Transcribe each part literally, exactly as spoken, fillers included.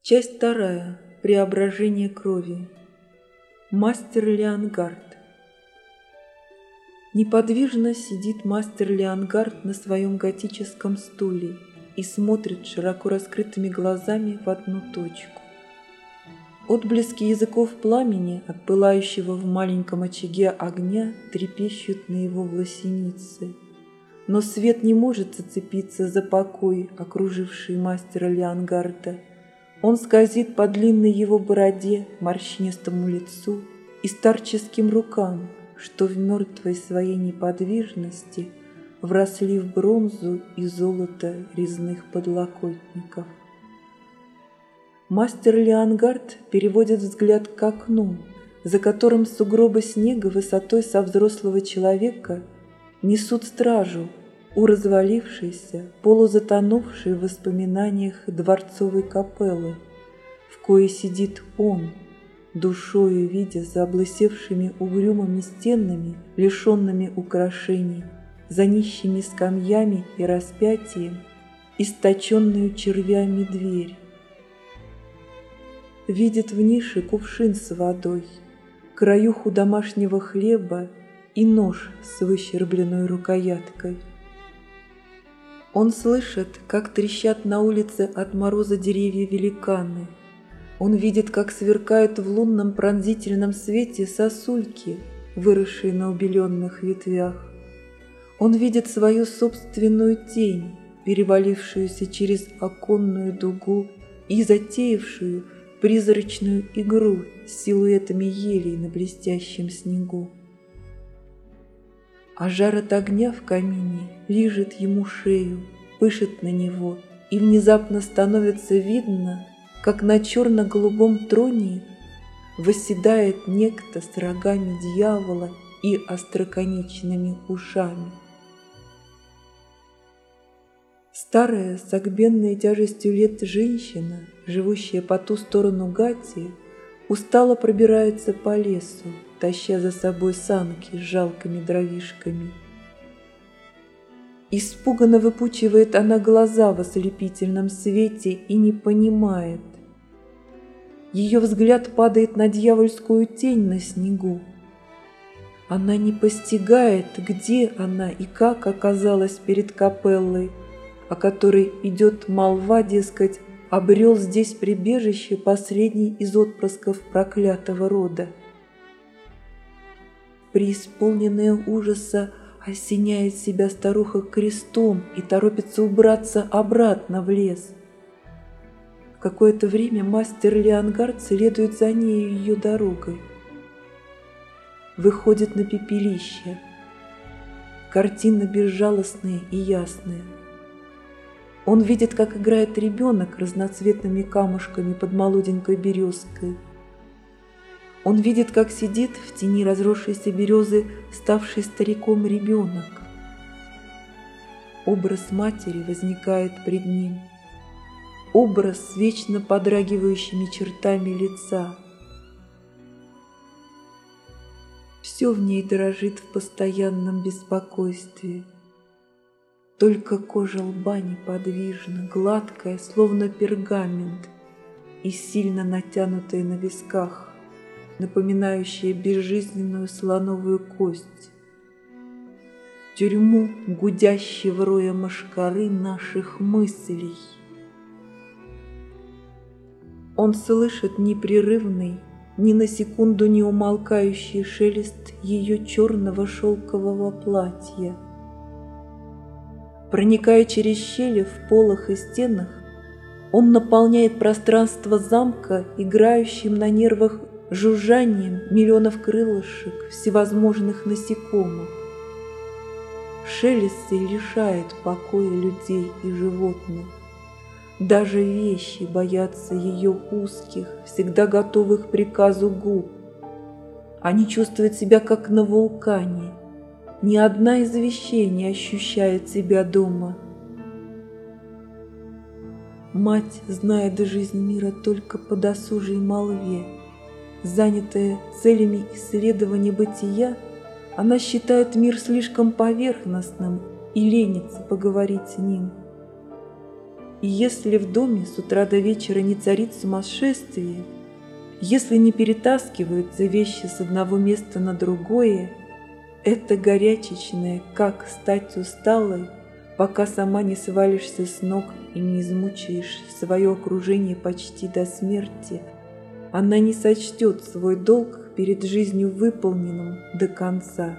Часть вторая. Преображение крови. Мастер Леонгард. Неподвижно сидит мастер Леонгард на своем готическом стуле и смотрит широко раскрытыми глазами в одну точку. Отблески языков пламени от пылающего в маленьком очаге огня трепещут на его власенице. Но свет не может зацепиться за покой, окруживший мастера Леонгарда. Он скользит по длинной его бороде, морщинистому лицу и старческим рукам, что в мертвой своей неподвижности вросли в бронзу и золото резных подлокотников. Мастер Леонгард переводит взгляд к окну, за которым сугробы снега высотой со взрослого человека несут стражу у развалившейся, полузатонувшей в воспоминаниях дворцовой капеллы, в коей сидит он, душою видя за облысевшими угрюмыми стенами, лишенными украшений, за нищими скамьями и распятием, источенную червями дверь. Видит в нише кувшин с водой, краюху домашнего хлеба и нож с выщербленной рукояткой. Он слышит, как трещат на улице от мороза деревья великаны. Он видит, как сверкают в лунном пронзительном свете сосульки, выросшие на убеленных ветвях. Он видит свою собственную тень, перевалившуюся через оконную дугу и затеявшую призрачную игру с силуэтами елей на блестящем снегу. А жар от огня в камине лижет ему шею, пышет на него, и внезапно становится видно, как на черно-голубом троне восседает некто с рогами дьявола и остроконечными ушами. Старая, согбенная тяжестью лет женщина, живущая по ту сторону гати, устало пробирается по лесу, таща за собой санки с жалкими дровишками. Испуганно выпучивает она глаза в ослепительном свете и не понимает. Ее взгляд падает на дьявольскую тень на снегу. Она не постигает, где она и как оказалась перед капеллой, о которой идет молва, дескать, обрел здесь прибежище последний из отпрысков проклятого рода. Преисполненная ужаса осеняет себя старуха крестом и торопится убраться обратно в лес. В какое-то время мастер Леонгард следует за нею ее дорогой. Выходит на пепелище. Картина безжалостная и ясная. Он видит, как играет ребенок разноцветными камушками под молоденькой березкой. Он видит, как сидит в тени разросшейся березы ставший стариком ребенок. Образ матери возникает пред ним. Образ с вечно подрагивающими чертами лица. Все в ней дрожит в постоянном беспокойстве. Только кожа лба неподвижна, гладкая, словно пергамент, и сильно натянутая на висках, напоминающая безжизненную слоновую кость, тюрьму гудящего роя мошкары наших мыслей. Он слышит непрерывный, ни на секунду не умолкающий шелест ее черного шелкового платья. Проникая через щели в полах и стенах, он наполняет пространство замка играющим на нервах жужжанием миллионов крылышек всевозможных насекомых. Шелест сей лишает покоя людей и животных. Даже вещи боятся ее узких, всегда готовых к приказу губ. Они чувствуют себя как на вулкане. Ни одна из вещей не ощущает себя дома. Мать знает жизнь мира только по досужей молве. Занятая целями исследования бытия, она считает мир слишком поверхностным и ленится поговорить с ним. И если в доме с утра до вечера не царит сумасшествие, если не перетаскиваются вещи с одного места на другое, это горячечное, как стать усталой, пока сама не свалишься с ног и не измучаешь свое окружение почти до смерти, она не сочтет свой долг перед жизнью выполненным до конца.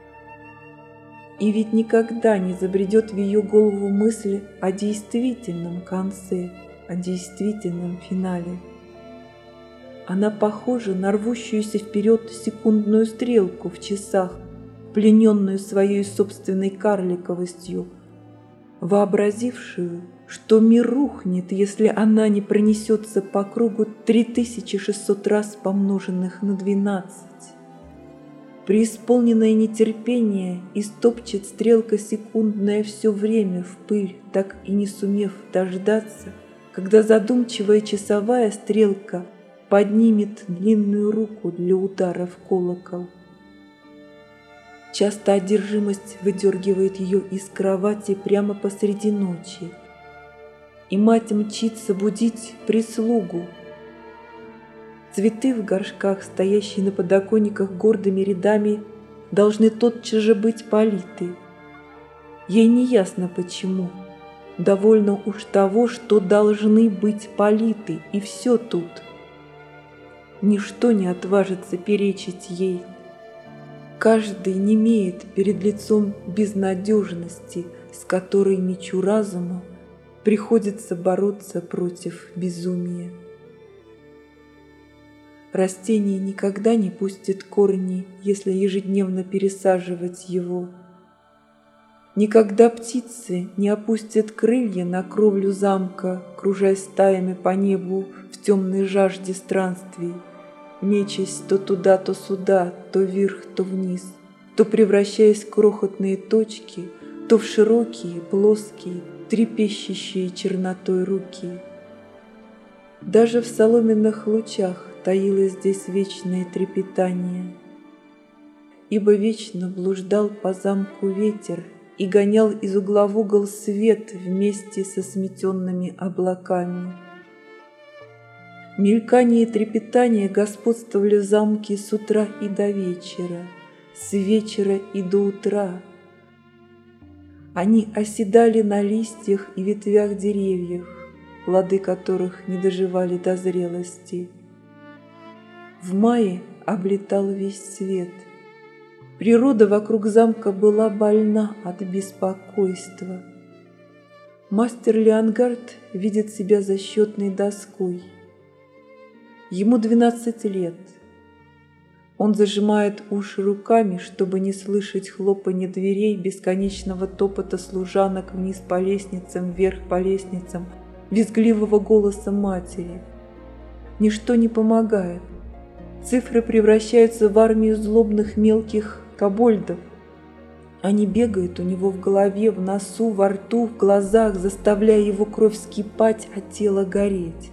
И ведь никогда не забредет в ее голову мысль о действительном конце, о действительном финале. Она похожа на рвущуюся вперед секундную стрелку в часах, плененную своей собственной карликовостью, вообразившую, что мир рухнет, если она не пронесется по кругу три тысячи шестьсот раз помноженных на двенадцать. Преисполненное нетерпение истопчет стрелка секундная все время в пыль, так и не сумев дождаться, когда задумчивая часовая стрелка поднимет длинную руку для удара в колокол. Часто одержимость выдергивает ее из кровати прямо посреди ночи, и мать мчится будить прислугу. Цветы в горшках, стоящие на подоконниках гордыми рядами, должны тотчас же быть политы. Ей не ясно почему. Довольно уж того, что должны быть политы, и все тут. Ничто не отважится перечить ей. Каждый немеет перед лицом безнадежности, с которой мечу разума приходится бороться против безумия. Растение никогда не пустит корни, если ежедневно пересаживать его. Никогда птицы не опустят крылья на кровлю замка, кружась стаями по небу в темной жажде странствий, мечась то туда, то сюда, то вверх, то вниз, то превращаясь в крохотные точки, то в широкие, плоские, трепещущие чернотой руки. Даже в соломенных лучах таилось здесь вечное трепетание, ибо вечно блуждал по замку ветер и гонял из угла в угол свет вместе со сметенными облаками. Мелькание и трепетание господствовали в замке с утра и до вечера, с вечера и до утра. Они оседали на листьях и ветвях деревьев, плоды которых не доживали до зрелости. В мае облетал весь свет. Природа вокруг замка была больна от беспокойства. Мастер Леонгард видит себя за счетной доской. Ему двенадцать лет. Он зажимает уши руками, чтобы не слышать хлопанья дверей, бесконечного топота служанок вниз по лестницам, вверх по лестницам, визгливого голоса матери. Ничто не помогает. Цифры превращаются в армию злобных мелких кобольдов. Они бегают у него в голове, в носу, во рту, в глазах, заставляя его кровь вскипать, а тело гореть.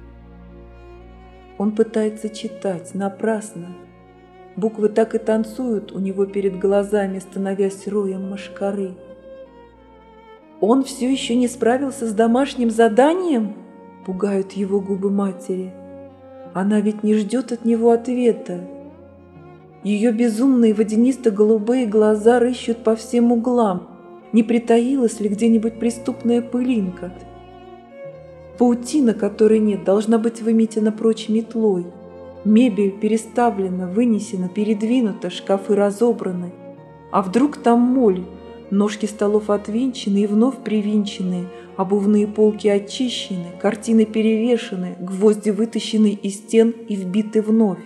Он пытается читать, напрасно. Буквы так и танцуют у него перед глазами, становясь роем мошкары. «Он все еще не справился с домашним заданием?» – пугают его губы матери. Она ведь не ждет от него ответа. Ее безумные водянисто-голубые глаза рыщут по всем углам. Не притаилась ли где-нибудь преступная пылинка? Паутина, которой нет, должна быть выметена прочь метлой. Мебель переставлена, вынесена, передвинута, шкафы разобраны. А вдруг там моль? Ножки столов отвинчены и вновь привинчены, обувные полки очищены, картины перевешены, гвозди вытащены из стен и вбиты вновь.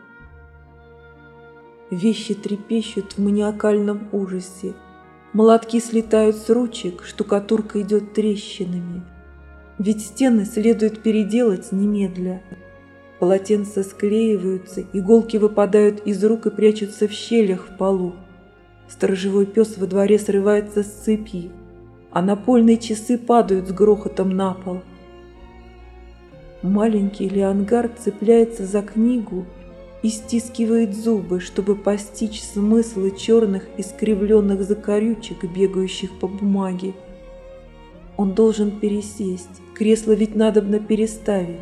Вещи трепещут в маниакальном ужасе. Молотки слетают с ручек, штукатурка идет трещинами. Ведь стены следует переделать немедля. Полотенца склеиваются, иголки выпадают из рук и прячутся в щелях в полу. Сторожевой пес во дворе срывается с цепи, а напольные часы падают с грохотом на пол. Маленький Леонгард цепляется за книгу и стискивает зубы, чтобы постичь смыслы черных искривленных закорючек, бегающих по бумаге. Он должен пересесть, кресло ведь надобно переставить.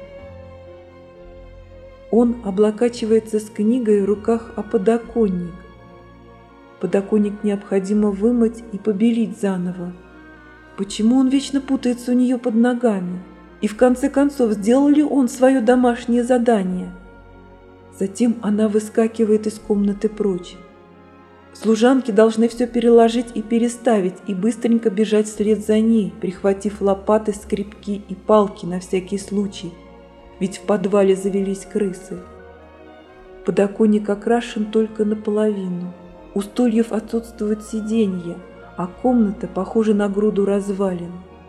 Он облокачивается с книгой в руках о подоконник. Подоконник необходимо вымыть и побелить заново. Почему он вечно путается у нее под ногами? И в конце концов, сделал ли он свое домашнее задание? Затем она выскакивает из комнаты прочь. Служанки должны все переложить и переставить, и быстренько бежать вслед за ней, прихватив лопаты, скребки и палки на всякий случай, ведь в подвале завелись крысы. Подоконник окрашен только наполовину. У стульев отсутствуют сиденья, а комната похожа на груду развалин.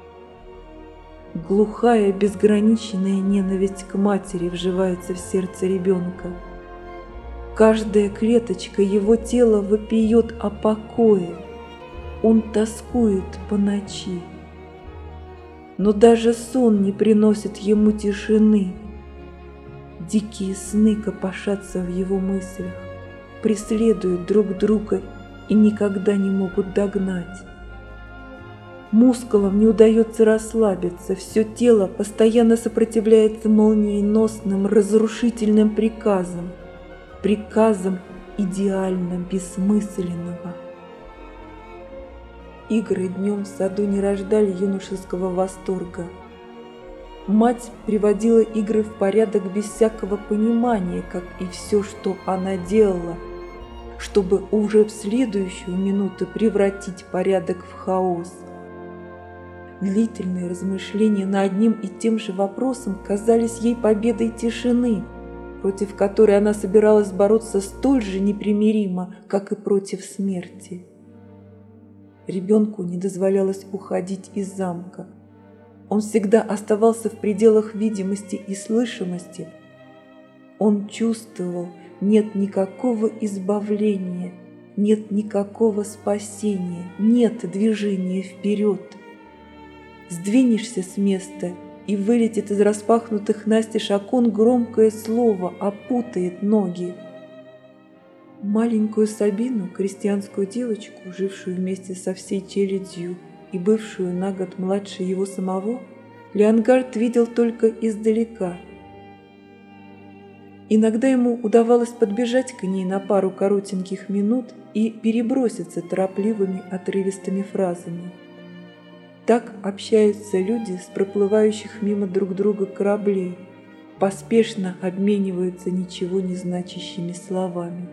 Глухая, безграничная ненависть к матери вживается в сердце ребенка. Каждая клеточка его тела вопиет о покое. Он тоскует по ночи. Но даже сон не приносит ему тишины. Дикие сны копошатся в его мыслях, преследуют друг друга и никогда не могут догнать. Мускулам не удается расслабиться, все тело постоянно сопротивляется молниеносным, разрушительным приказам, приказам идеально бессмысленного. Игры днем в саду не рождали юношеского восторга. Мать приводила игры в порядок без всякого понимания, как и все, что она делала, чтобы уже в следующую минуту превратить порядок в хаос. Длительные размышления над одним и тем же вопросом казались ей победой тишины, против которой она собиралась бороться столь же непримиримо, как и против смерти. Ребенку не дозволялось уходить из замка. Он всегда оставался в пределах видимости и слышимости. Он чувствовал, нет никакого избавления, нет никакого спасения, нет движения вперед. Сдвинешься с места, и вылетит из распахнутых настежь окон громкое слово, опутает ноги. Маленькую Сабину, крестьянскую девочку, жившую вместе со всей челядью и бывшую на год младше его самого, Леонгард видел только издалека. Иногда ему удавалось подбежать к ней на пару коротеньких минут и переброситься торопливыми отрывистыми фразами. Так общаются люди с проплывающих мимо друг друга кораблей, поспешно обмениваются ничего не значащими словами.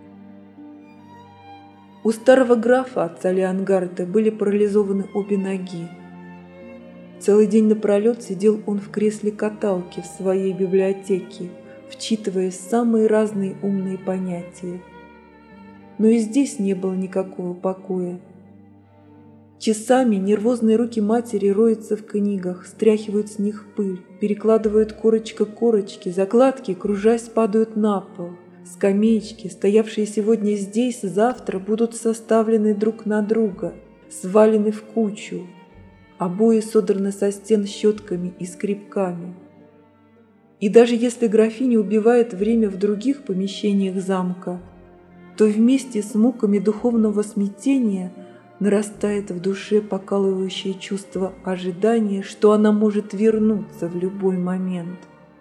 У старого графа, отца Леонгарда, были парализованы обе ноги. Целый день напролет сидел он в кресле каталки в своей библиотеке, вчитываясь в самые разные умные понятия. Но и здесь не было никакого покоя. Часами нервозные руки матери роются в книгах, стряхивают с них пыль, перекладывают корочка к корочке, закладки, кружась, падают на пол. Скамеечки, стоявшие сегодня здесь, завтра будут составлены друг на друга, свалены в кучу. Обои содраны со стен щетками и скребками. И даже если графиня убивает время в других помещениях замка, то вместе с муками духовного смятения нарастает в душе покалывающее чувство ожидания, что она может вернуться в любой момент.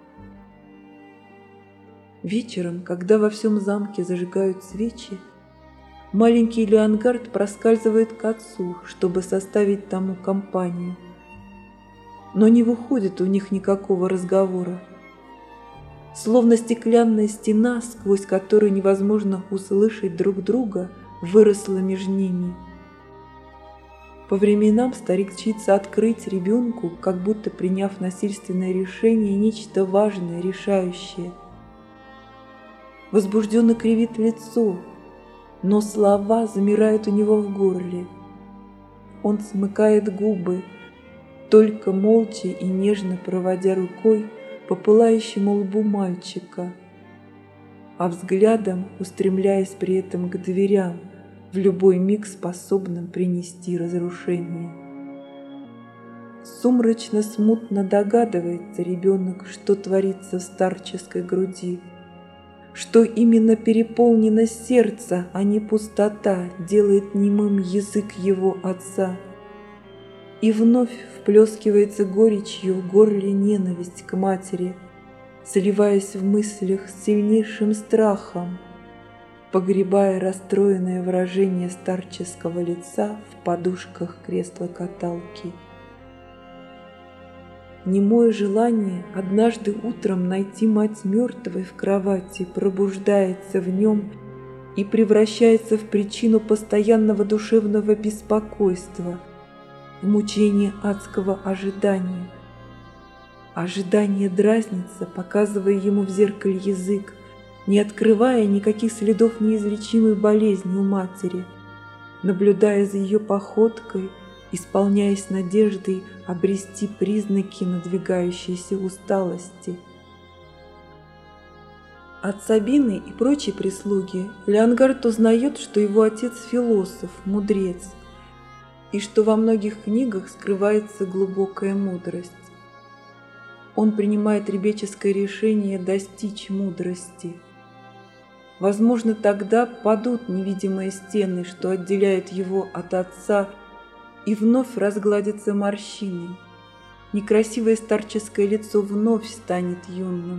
Вечером, когда во всем замке зажигают свечи, маленький Леонгард проскальзывает к отцу, чтобы составить тому компанию. Но не выходит у них никакого разговора. Словно стеклянная стена, сквозь которую невозможно услышать друг друга, выросла между ними. По временам старик чится открыть ребенку, как будто приняв насильственное решение, нечто важное, решающее. Возбужденно кривит лицо, но слова замирают у него в горле. Он смыкает губы, только молча и нежно проводя рукой по пылающему лбу мальчика, а взглядом устремляясь при этом к дверям, в любой миг способным принести разрушение. Сумрачно-смутно догадывается ребенок, что творится в старческой груди, что именно переполнено сердце, а не пустота, делает немым язык его отца. И вновь вплескивается горечью в горле ненависть к матери, сливаясь в мыслях с сильнейшим страхом, погребая расстроенное выражение старческого лица в подушках кресла-каталки. Немое желание однажды утром найти мать мертвой в кровати пробуждается в нем и превращается в причину постоянного душевного беспокойства, в мучение адского ожидания. Ожидание дразнится, показывая ему в зеркале язык, не открывая никаких следов неизлечимой болезни у матери, наблюдая за ее походкой, исполняясь надеждой обрести признаки надвигающейся усталости. От Сабины и прочей прислуги Леонгард узнает, что его отец философ, мудрец, и что во многих книгах скрывается глубокая мудрость. Он принимает ребяческое решение достичь мудрости. Возможно, тогда падут невидимые стены, что отделяют его от отца, и вновь разгладятся морщины. Некрасивое старческое лицо вновь станет юным.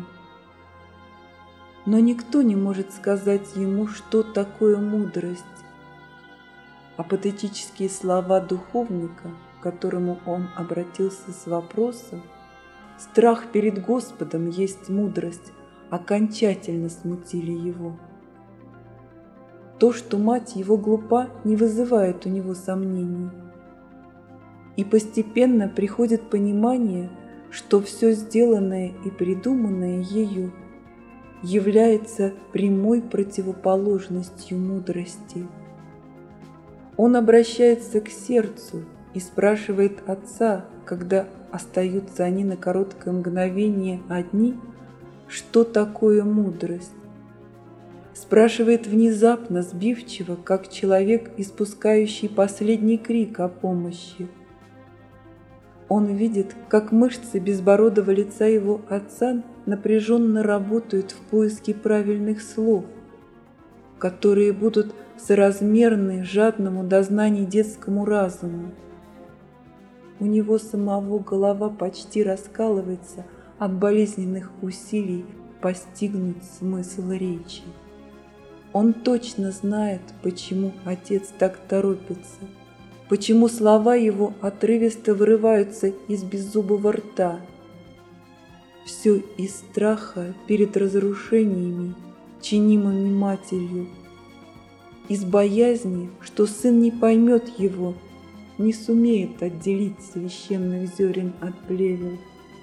Но никто не может сказать ему, что такое мудрость. А патетические слова духовника, к которому он обратился с вопросом «Страх перед Господом есть мудрость», окончательно смутили его. То, что мать его глупа, не вызывает у него сомнений. И постепенно приходит понимание, что все сделанное и придуманное ею является прямой противоположностью мудрости. Он обращается к сердцу и спрашивает отца, когда остаются они на короткое мгновение одни, что такое мудрость. Спрашивает внезапно, сбивчиво, как человек, испускающий последний крик о помощи. Он видит, как мышцы безбородого лица его отца напряженно работают в поиске правильных слов, которые будут соразмерны жадному до знаний детскому разуму. У него самого голова почти раскалывается от болезненных усилий постигнуть смысл речи. Он точно знает, почему отец так торопится, почему слова его отрывисто вырываются из беззубого рта. Все из страха перед разрушениями, чинимыми матерью, из боязни, что сын не поймет его, не сумеет отделить священных зерен от плевел.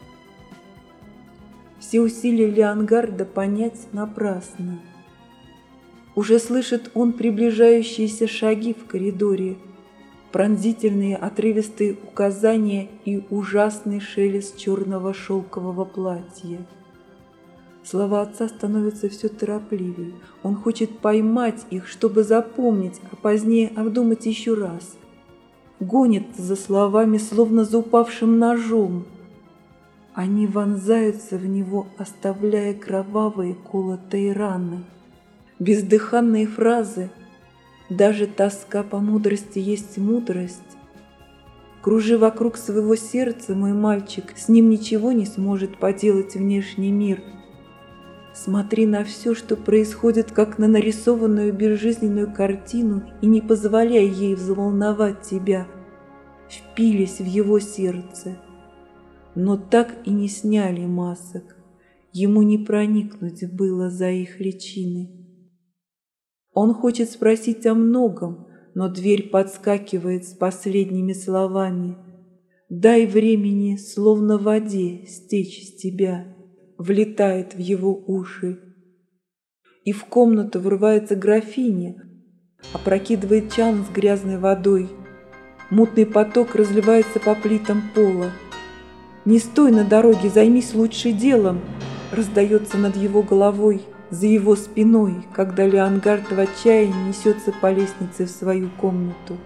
Все усилия Леонгарда понять напрасно. Уже слышит он приближающиеся шаги в коридоре, пронзительные отрывистые указания и ужасный шелест черного шелкового платья. Слова отца становятся все торопливее. Он хочет поймать их, чтобы запомнить, а позднее обдумать еще раз. Гонится за словами, словно за упавшим ножом. Они вонзаются в него, оставляя кровавые колотые раны. Бездыханные фразы «Даже тоска по мудрости есть мудрость». «Кружи вокруг своего сердца, мой мальчик, с ним ничего не сможет поделать внешний мир». Смотри на все, что происходит, как на нарисованную безжизненную картину, и не позволяй ей взволновать тебя. Впились в его сердце, но так и не сняли масок. Ему не проникнуть было за их личины. Он хочет спросить о многом, но дверь подскакивает с последними словами. «Дай времени, словно воде, стечь с тебя», влетает в его уши. И в комнату врывается графиня, опрокидывает чан с грязной водой. Мутный поток разливается по плитам пола. «Не стой на дороге, займись лучше делом», раздается над его головой, за его спиной, когда Леонгард в отчаянии несется по лестнице в свою комнату.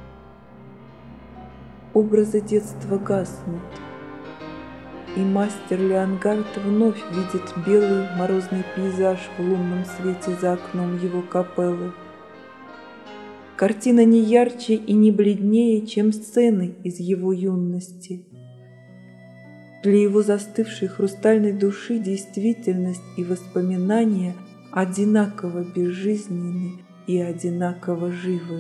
Образы детства гаснут, и мастер Леонгард вновь видит белый морозный пейзаж в лунном свете за окном его капеллы. Картина не ярче и не бледнее, чем сцены из его юности. Для его застывшей хрустальной души действительность и воспоминания одинаково безжизненны и одинаково живы.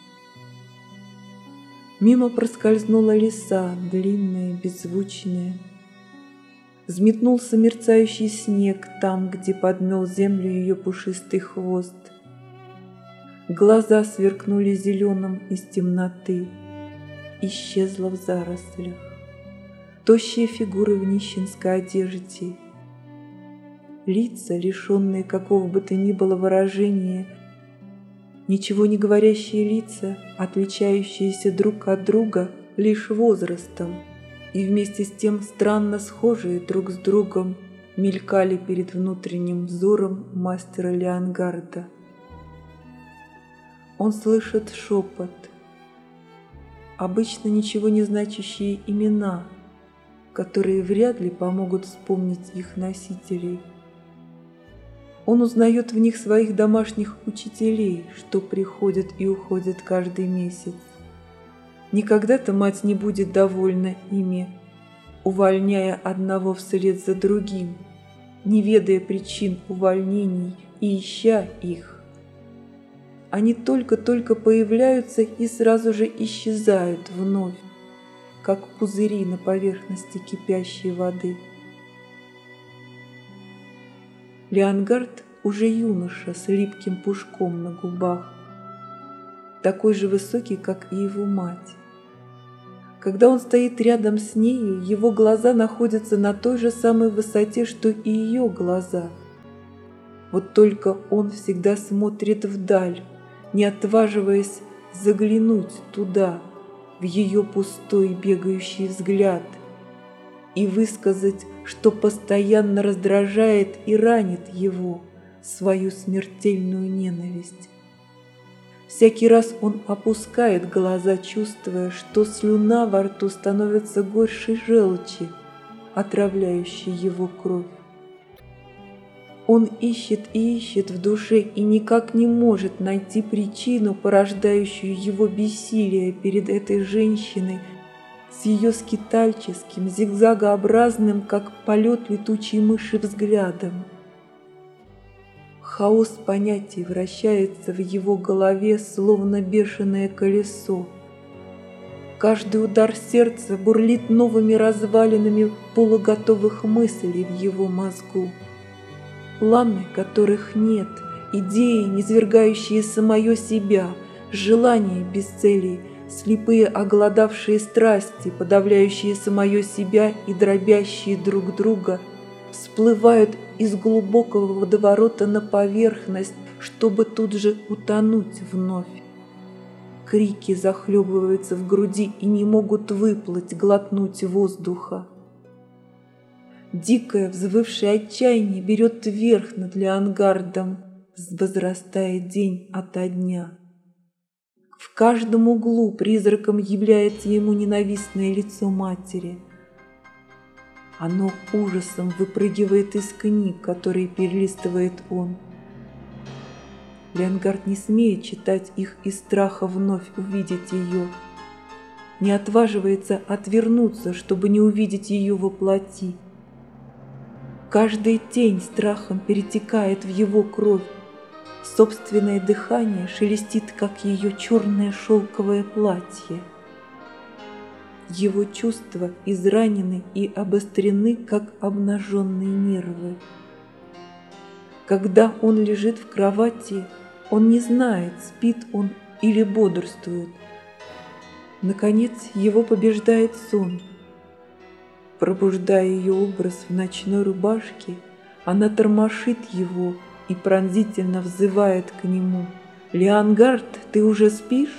Мимо проскользнула лиса, длинная, беззвучная. Взметнулся мерцающий снег там, где подмел землю ее пушистый хвост. Глаза сверкнули зеленым из темноты. Исчезла в зарослях. Тощие фигуры в нищенской одежде. Лица, лишенные какого бы то ни было выражения, ничего не говорящие лица, отличающиеся друг от друга лишь возрастом, и вместе с тем странно схожие друг с другом, мелькали перед внутренним взором мастера Леонгарда. Он слышит шепот, обычно ничего не значащие имена, которые вряд ли помогут вспомнить их носителей. Он узнает в них своих домашних учителей, что приходят и уходят каждый месяц. Никогда-то мать не будет довольна ими, увольняя одного вслед за другим, не ведая причин увольнений и ища их. Они только-только появляются и сразу же исчезают вновь, как пузыри на поверхности кипящей воды. Леонгард уже юноша с липким пушком на губах, такой же высокий, как и его мать. Когда он стоит рядом с нею, его глаза находятся на той же самой высоте, что и ее глаза. Вот только он всегда смотрит вдаль, не отваживаясь заглянуть туда, в ее пустой бегающий взгляд, и высказать, что постоянно раздражает и ранит его, свою смертельную ненависть. Всякий раз он опускает глаза, чувствуя, что слюна во рту становится горшей желчи, отравляющей его кровь. Он ищет и ищет в душе и никак не может найти причину, порождающую его бессилие перед этой женщиной с ее скитальческим, зигзагообразным, как полет летучей мыши, взглядом. Хаос понятий вращается в его голове, словно бешеное колесо. Каждый удар сердца бурлит новыми развалинами полуготовых мыслей в его мозгу. Планы, которых нет, идеи, низвергающие самое себя, желания без целей, слепые оголодавшие страсти, подавляющие самое себя и дробящие друг друга, всплывают из глубокого водоворота на поверхность, чтобы тут же утонуть вновь. Крики захлебываются в груди и не могут выплыть, глотнуть воздуха. Дикое, взвывшее отчаяние берет верх над Леонгардом, возрастая день ото дня. В каждом углу призраком является ему ненавистное лицо матери. Оно ужасом выпрыгивает из книг, которые перелистывает он. Леонгард не смеет читать их из страха вновь увидеть ее. Не отваживается отвернуться, чтобы не увидеть ее во плоти. Каждая тень страхом перетекает в его кровь. Собственное дыхание шелестит, как ее черное шелковое платье. Его чувства изранены и обострены, как обнаженные нервы. Когда он лежит в кровати, он не знает, спит он или бодрствует. Наконец его побеждает сон. Пробуждая ее образ в ночной рубашке, она тормошит его и пронзительно взывает к нему: «Леонгард, ты уже спишь?»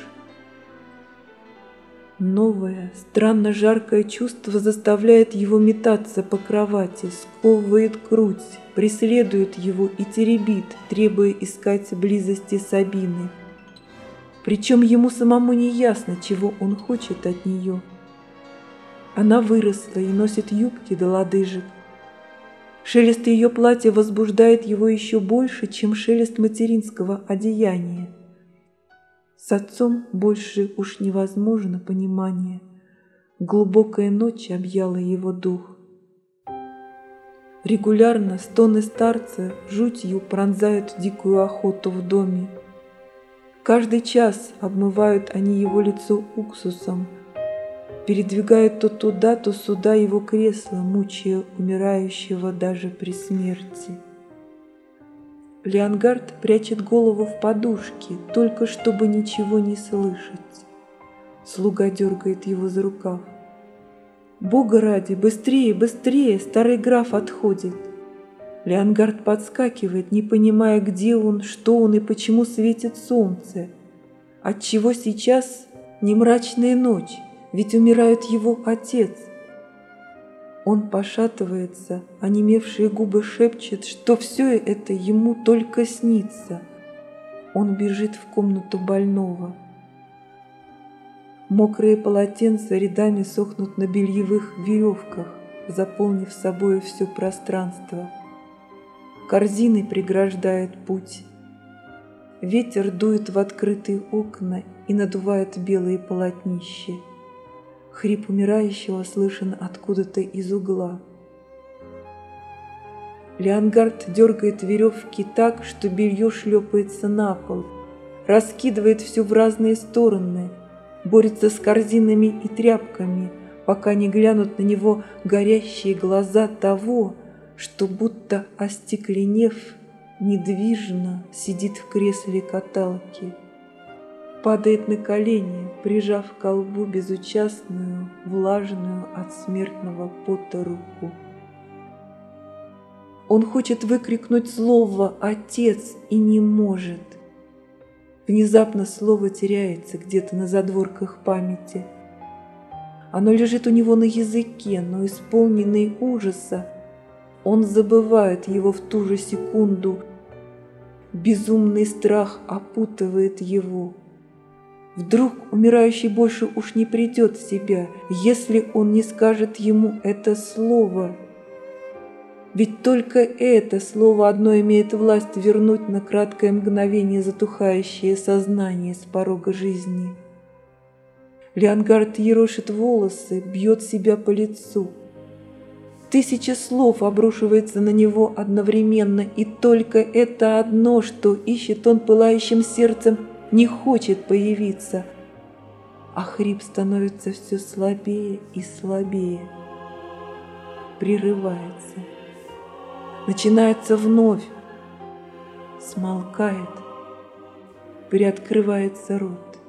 Новое, странно жаркое чувство заставляет его метаться по кровати, сковывает грудь, преследует его и теребит, требуя искать близости Сабины. Причем ему самому не ясно, чего он хочет от нее. Она выросла и носит юбки до лодыжек. Шелест ее платья возбуждает его еще больше, чем шелест материнского одеяния. С отцом больше уж невозможно понимание. Глубокая ночь объяла его дух. Регулярно стоны старца жутью пронзают дикую охоту в доме. Каждый час обмывают они его лицо уксусом, передвигают то туда, то сюда его кресло, мучая умирающего даже при смерти. Леонгард прячет голову в подушке, только чтобы ничего не слышать. Слуга дергает его за рукав. «Бога ради, быстрее, быстрее!» Старый граф отходит. Леонгард подскакивает, не понимая, где он, что он и почему светит солнце. Отчего сейчас не мрачная ночь, ведь умирает его отец. Он пошатывается, онемевшие губы шепчет, что все это ему только снится. Он бежит в комнату больного. Мокрые полотенца рядами сохнут на бельевых веревках, заполнив собой все пространство. Корзины преграждает путь. Ветер дует в открытые окна и надувает белые полотнища. Хрип умирающего слышен откуда-то из угла. Леонгард дергает веревки так, что белье шлепается на пол, раскидывает все в разные стороны, борется с корзинами и тряпками, пока не глянут на него горящие глаза того, что, будто остекленев, недвижно сидит в кресле каталки. Падает на колени, прижав к колбу безучастную, влажную от смертного пота руку. Он хочет выкрикнуть слово «Отец» и не может. Внезапно слово теряется где-то на задворках памяти. Оно лежит у него на языке, но исполненный ужаса, он забывает его в ту же секунду. Безумный страх опутывает его. Вдруг умирающий больше уж не придет в себя, если он не скажет ему это слово. Ведь только это слово одно имеет власть вернуть на краткое мгновение затухающее сознание с порога жизни. Леонгард ерошит волосы, бьет себя по лицу. Тысяча слов обрушивается на него одновременно, и только это одно, что ищет он пылающим сердцем, не хочет появиться. А хрип становится все слабее и слабее. Прерывается. Начинается вновь. Смолкает. Приоткрывается рот.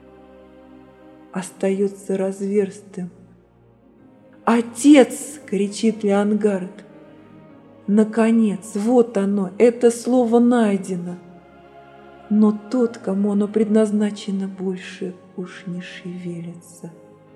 Остается разверстым. «Отец!» — кричит Леонгард. Наконец, вот оно, это слово найдено. Но тот, кому оно предназначено, больше уж не шевелится.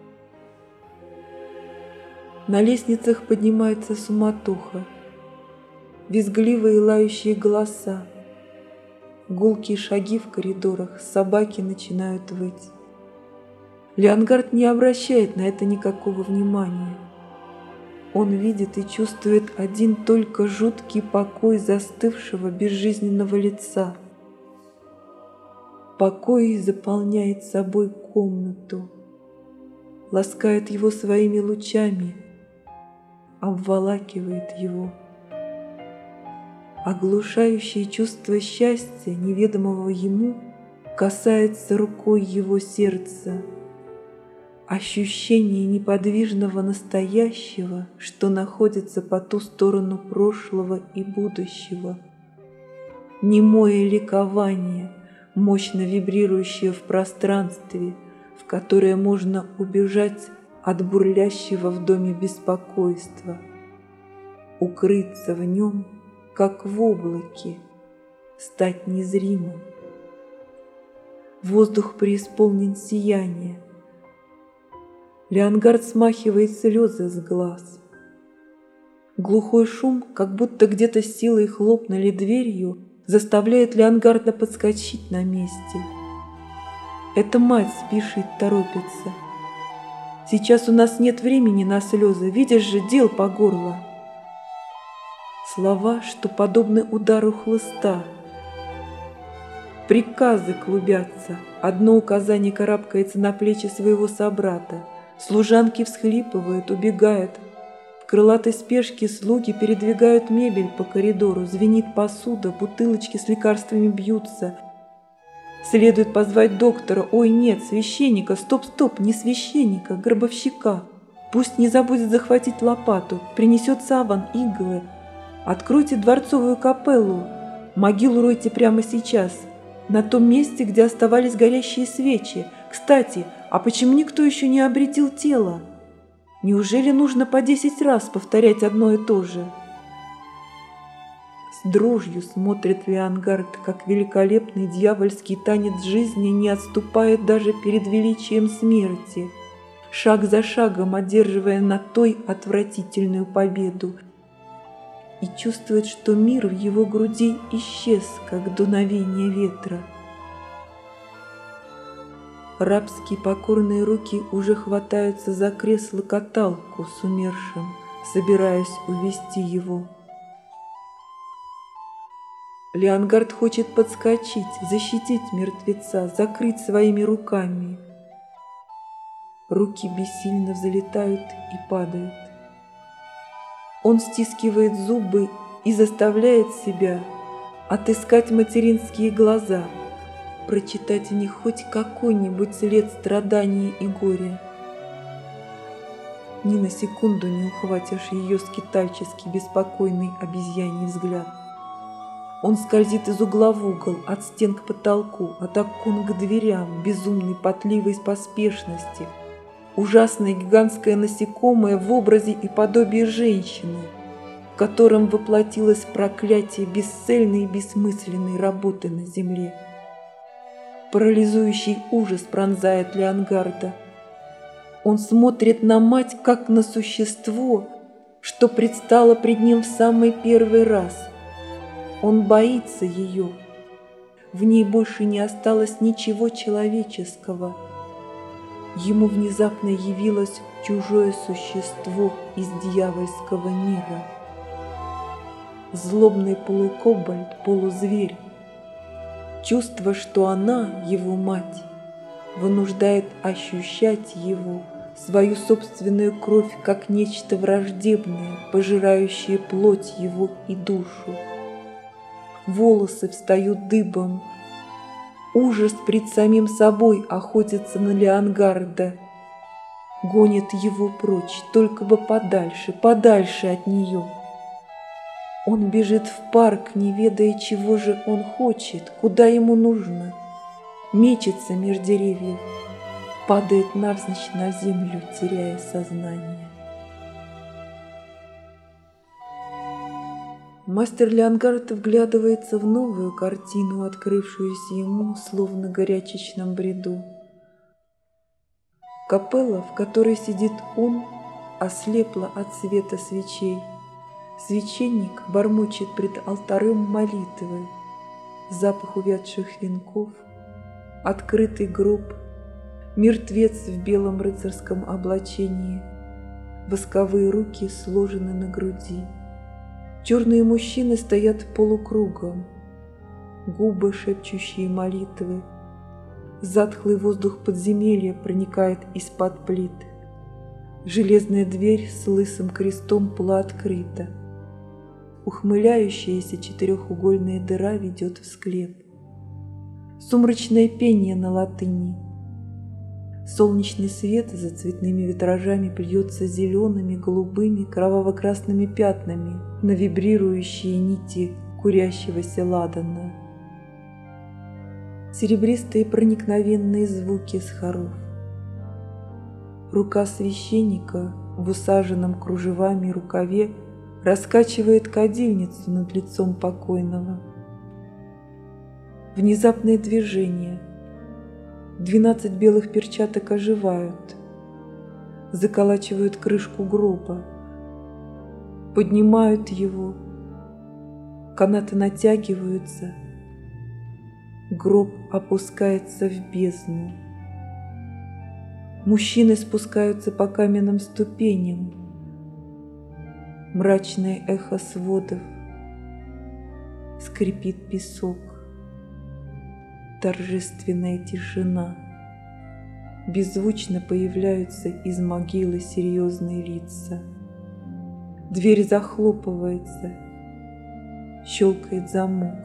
На лестницах поднимается суматоха. Визгливые лающие голоса. Гулкие шаги в коридорах, собаки начинают выть. Леонгард не обращает на это никакого внимания. Он видит и чувствует один только жуткий покой застывшего безжизненного лица. Покой заполняет собой комнату, ласкает его своими лучами, обволакивает его. Оглушающее чувство счастья, неведомого ему, касается рукой его сердца. Ощущение неподвижного настоящего, что находится по ту сторону прошлого и будущего. Немое ликование, мощно вибрирующее в пространстве, в которое можно убежать от бурлящего в доме беспокойства, укрыться в нем, как в облаке, стать незримым. Воздух преисполнен сияния. Леонгард смахивает слезы с глаз. Глухой шум, как будто где-то силой хлопнули дверью, заставляет Леонгарда подскочить на месте. Это мать спешит, торопится. «Сейчас у нас нет времени на слезы, видишь же, дел по горло». Слова, что подобны удару хлыста. Приказы клубятся. Одно указание карабкается на плечи своего собрата. Служанки всхлипывают, убегают. В крылатой спешке слуги передвигают мебель по коридору. Звенит посуда, бутылочки с лекарствами бьются. Следует позвать доктора. Ой, нет, священника. Стоп, стоп, не священника, гробовщика. Пусть не забудет захватить лопату. Принесет саван, иглы. Откройте дворцовую капеллу. Могилу ройте прямо сейчас. На том месте, где оставались горящие свечи. Кстати, а почему никто еще не обретил тело? Неужели нужно по десять раз повторять одно и то же? С дрожью смотрит Леонгард, как великолепный дьявольский танец жизни не отступает даже перед величием смерти, шаг за шагом одерживая над той отвратительную победу, и чувствует, что мир в его груди исчез, как дуновение ветра. Рабские покорные руки уже хватаются за кресло-каталку с умершим, собираясь увести его. Леонгард хочет подскочить, защитить мертвеца, закрыть своими руками. Руки бессильно взлетают и падают. Он стискивает зубы и заставляет себя отыскать материнские глаза, прочитать в них хоть какой-нибудь след страдания и горя. Ни на секунду не ухватишь ее скитальческий беспокойный обезьяний взгляд. Он скользит из угла в угол, от стен к потолку, от окон к дверям, безумной потливой поспешности, ужасное гигантское насекомое в образе и подобии женщины, в котором воплотилось проклятие бесцельной и бессмысленной работы на земле. Парализующий ужас пронзает Леонгарда. Он смотрит на мать, как на существо, что предстало пред ним в самый первый раз. Он боится ее. В ней больше не осталось ничего человеческого. Ему внезапно явилось чужое существо из дьявольского мира. Злобный полукобальт, полузверь. Чувство, что она, его мать, вынуждает ощущать его, свою собственную кровь, как нечто враждебное, пожирающее плоть его и душу. Волосы встают дыбом. Ужас пред самим собой охотится на Леонгарда. Гонит его прочь, только бы подальше, подальше от нее. Он бежит в парк, не ведая, чего же он хочет, куда ему нужно. Мечется меж деревьев, падает навзничь на землю, теряя сознание. Мастер Леонгард вглядывается в новую картину, открывшуюся ему, словно в горячечном бреду. Капелла, в которой сидит он, ослепла от света свечей. Священник бормочет пред алтарем молитвы. Запах увядших венков, открытый гроб, мертвец в белом рыцарском облачении, восковые руки сложены на груди. Черные мужчины стоят полукругом, губы, шепчущие молитвы. Затхлый воздух подземелья проникает из-под плит. Железная дверь с лысым крестом полуоткрыта. Ухмыляющаяся четырехугольная дыра ведет в склеп. Сумрачное пение на латыни. Солнечный свет за цветными витражами плюется зелеными, голубыми, кроваво-красными пятнами на вибрирующие нити курящегося ладана. Серебристые проникновенные звуки с хоров. Рука священника в усаженном кружевами рукаве раскачивает кадильницу над лицом покойного. Внезапное движение. Двенадцать белых перчаток оживают, заколачивают крышку гроба, поднимают его, канаты натягиваются, гроб опускается в бездну. Мужчины спускаются по каменным ступеням, мрачное эхо сводов, скрипит песок. торжественная тишина. Беззвучно появляются из могилы серьезные лица. Дверь захлопывается, щелкает замок.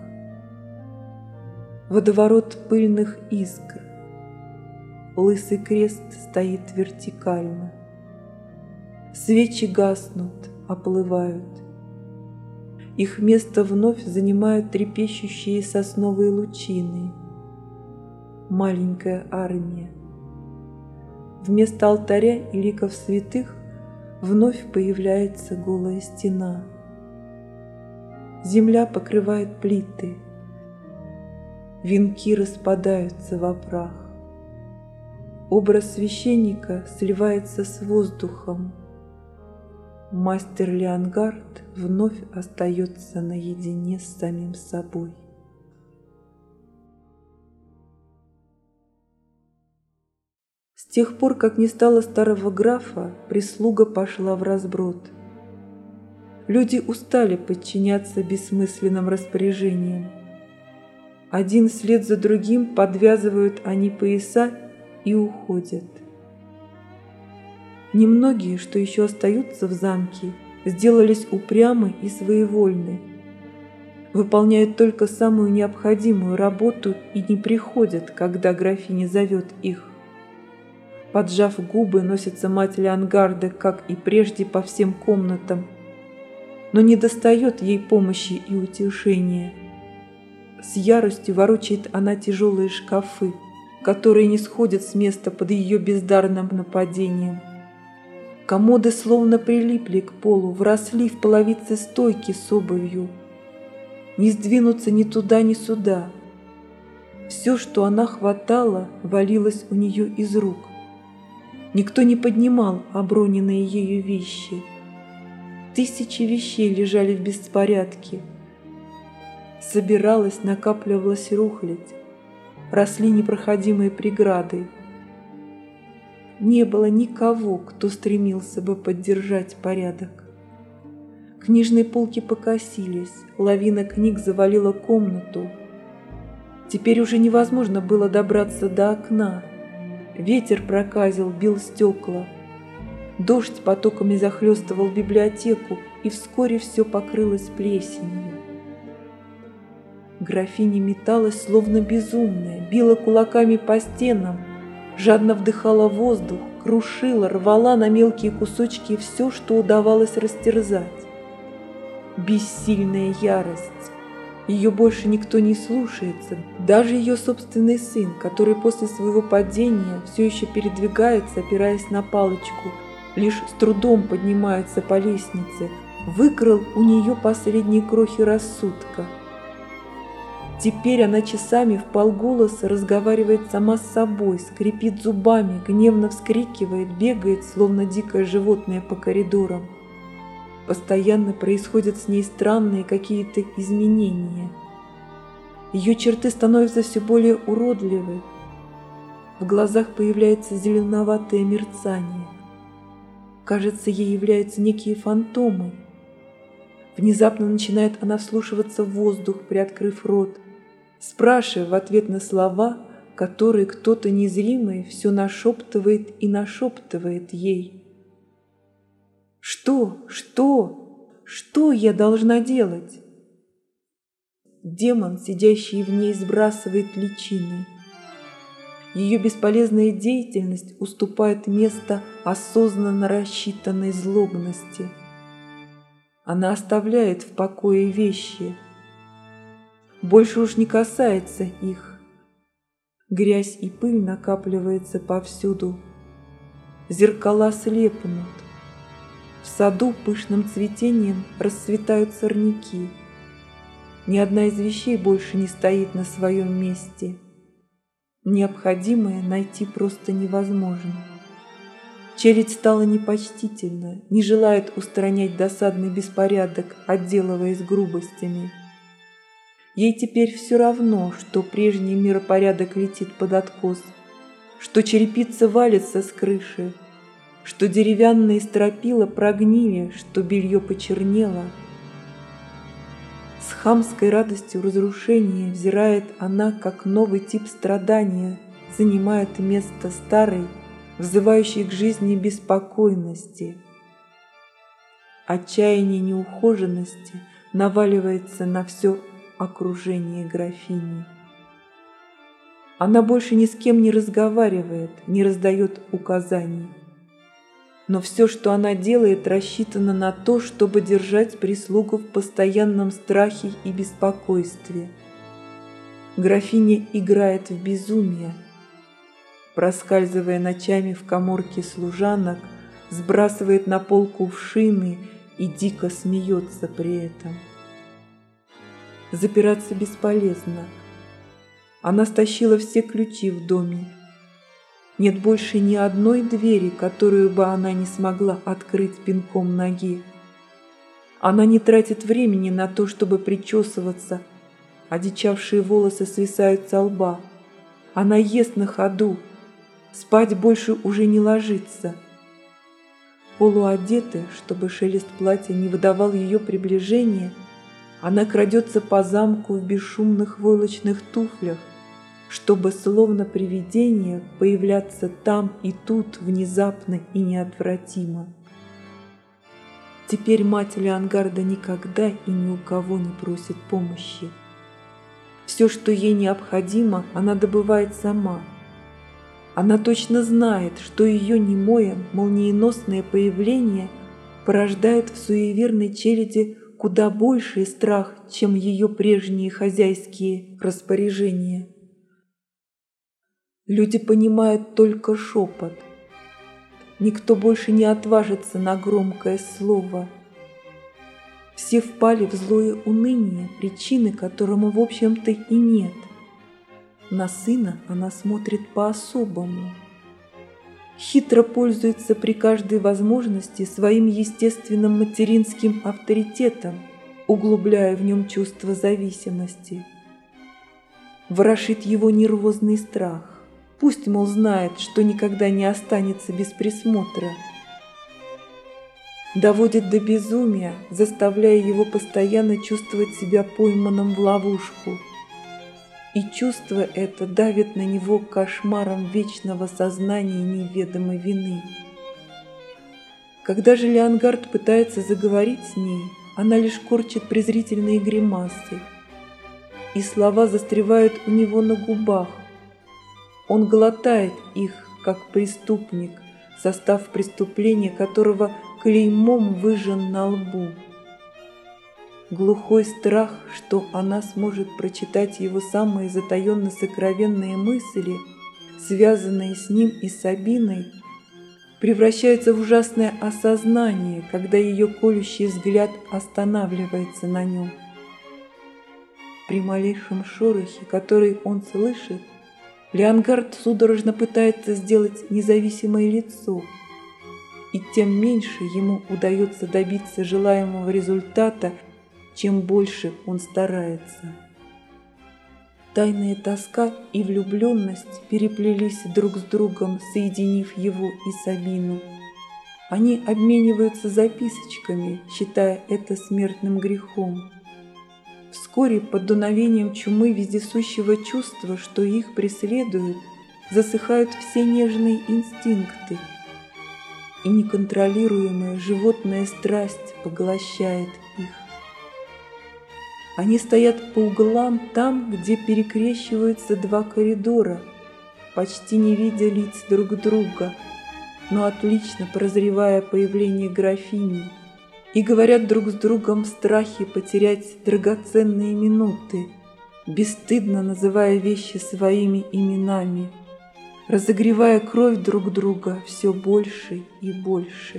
Водоворот пыльных искр. Лысый крест стоит вертикально. Свечи гаснут, оплывают. Их место вновь занимают трепещущие сосновые лучины. Маленькая армия. Вместо алтаря и ликов святых вновь появляется голая стена. Земля покрывает плиты. Венки распадаются во прах. Образ священника сливается с воздухом. Мастер Леонгард вновь остается наедине с самим собой. С тех пор, как не стало старого графа, прислуга пошла в разброд. Люди устали подчиняться бессмысленным распоряжениям. Один вслед за другим подвязывают они пояса и уходят. Немногие, что еще остаются в замке, сделались упрямы и своевольны, выполняют только самую необходимую работу и не приходят, когда графиня зовет их. Поджав губы, носится мать Леонгарда, как и прежде, по всем комнатам, но не достает ей помощи и утешения. С яростью ворочает она тяжелые шкафы, которые не сходят с места под ее бездарным нападением. Комоды словно прилипли к полу, вросли в половицы стойки с обувью. Не сдвинуться ни туда, ни сюда. Все, что она хватала, валилось у нее из рук. Никто не поднимал оброненные ею вещи. Тысячи вещей лежали в беспорядке. Собиралась, накапливалась рухлядь. Росли непроходимые преграды. Не было никого, кто стремился бы поддержать порядок. Книжные полки покосились, лавина книг завалила комнату. Теперь уже невозможно было добраться до окна. Ветер проказил, бил стекла. Дождь потоками захлестывал библиотеку, и вскоре все покрылось плесенью. Графиня металась, словно безумная, била кулаками по стенам, жадно вдыхала воздух, крушила, рвала на мелкие кусочки все, что удавалось растерзать. Бессильная ярость. Ее больше никто не слушается, даже ее собственный сын, который после своего падения все еще передвигается, опираясь на палочку, лишь с трудом поднимается по лестнице, выкрал у нее последние крохи рассудка. Теперь она часами вполголоса разговаривает сама с собой, скрипит зубами, гневно вскрикивает, бегает, словно дикое животное по коридорам. Постоянно происходят с ней странные какие-то изменения. Ее черты становятся все более уродливы. В глазах появляется зеленоватое мерцание. Кажется, ей являются некие фантомы. Внезапно начинает она вслушиваться в воздух, приоткрыв рот, спрашивая в ответ на слова, которые кто-то незримый все нашептывает и нашептывает ей. Что? Что? Что я должна делать? Демон, сидящий в ней, сбрасывает личины. Ее бесполезная деятельность уступает место осознанно рассчитанной злобности. Она оставляет в покое вещи. Больше уж не касается их. Грязь и пыль накапливается повсюду. Зеркала слепнут. В саду пышным цветением расцветают сорняки. Ни одна из вещей больше не стоит на своем месте. Необходимое найти просто невозможно. Челядь стала непочтительна, не желает устранять досадный беспорядок, отделываясь грубостями. Ей теперь все равно, что прежний миропорядок летит под откос, что черепица валится с крыши, что деревянные стропила прогнили, что белье почернело. С хамской радостью разрушения взирает она, как новый тип страдания занимает место старой, взывающей к жизни беспокойности. Отчаяние неухоженности наваливается на все окружение графини. Она больше ни с кем не разговаривает, не раздает указаний. Но все, что она делает, рассчитано на то, чтобы держать прислугу в постоянном страхе и беспокойстве. Графиня играет в безумие, проскальзывая ночами в каморке служанок, сбрасывает на пол кувшины и дико смеется при этом. Запираться бесполезно. Она стащила все ключи в доме. Нет больше ни одной двери, которую бы она не смогла открыть пинком ноги. Она не тратит времени на то, чтобы причесываться. Одичавшие волосы свисают со лба. Она ест на ходу. Спать больше уже не ложится. Полуодетая, чтобы шелест платья не выдавал ее приближения, она крадется по замку в бесшумных войлочных туфлях, чтобы, словно привидение, появляться там и тут внезапно и неотвратимо. Теперь мать Леонгарда никогда и ни у кого не просит помощи. Все, что ей необходимо, она добывает сама. Она точно знает, что ее немое, молниеносное появление порождает в суеверной челяди куда больший страх, чем ее прежние хозяйские распоряжения. Люди понимают только шепот. Никто больше не отважится на громкое слово. Все впали в злое уныние, причины которому, в общем-то, и нет. На сына она смотрит по-особому. Хитро пользуется при каждой возможности своим естественным материнским авторитетом, углубляя в нем чувство зависимости. Ворошит его нервозный страх. Пусть, мол, знает, что никогда не останется без присмотра. Доводит до безумия, заставляя его постоянно чувствовать себя пойманным в ловушку. И чувство это давит на него кошмаром вечного сознания неведомой вины. Когда же Леонгард пытается заговорить с ней, она лишь корчит презрительные гримасы, и слова застревают у него на губах. Он глотает их, как преступник, состав преступления которого клеймом выжжен на лбу. Глухой страх, что она сможет прочитать его самые затаенно-сокровенные мысли, связанные с ним и Сабиной, превращается в ужасное осознание, когда ее колющий взгляд останавливается на нем. При малейшем шорохе, который он слышит, Леонгард судорожно пытается сделать независимое лицо, и тем меньше ему удается добиться желаемого результата, чем больше он старается. Тайная тоска и влюбленность переплелись друг с другом, соединив его и Сабину. Они обмениваются записочками, считая это смертным грехом. Вскоре под дуновением чумы вездесущего чувства, что их преследуют, засыхают все нежные инстинкты, и неконтролируемая животная страсть поглощает их. Они стоят по углам там, где перекрещиваются два коридора, почти не видя лиц друг друга, но отлично прозревая появление графини, и говорят друг с другом в страхе потерять драгоценные минуты, бесстыдно называя вещи своими именами, разогревая кровь друг друга все больше и больше.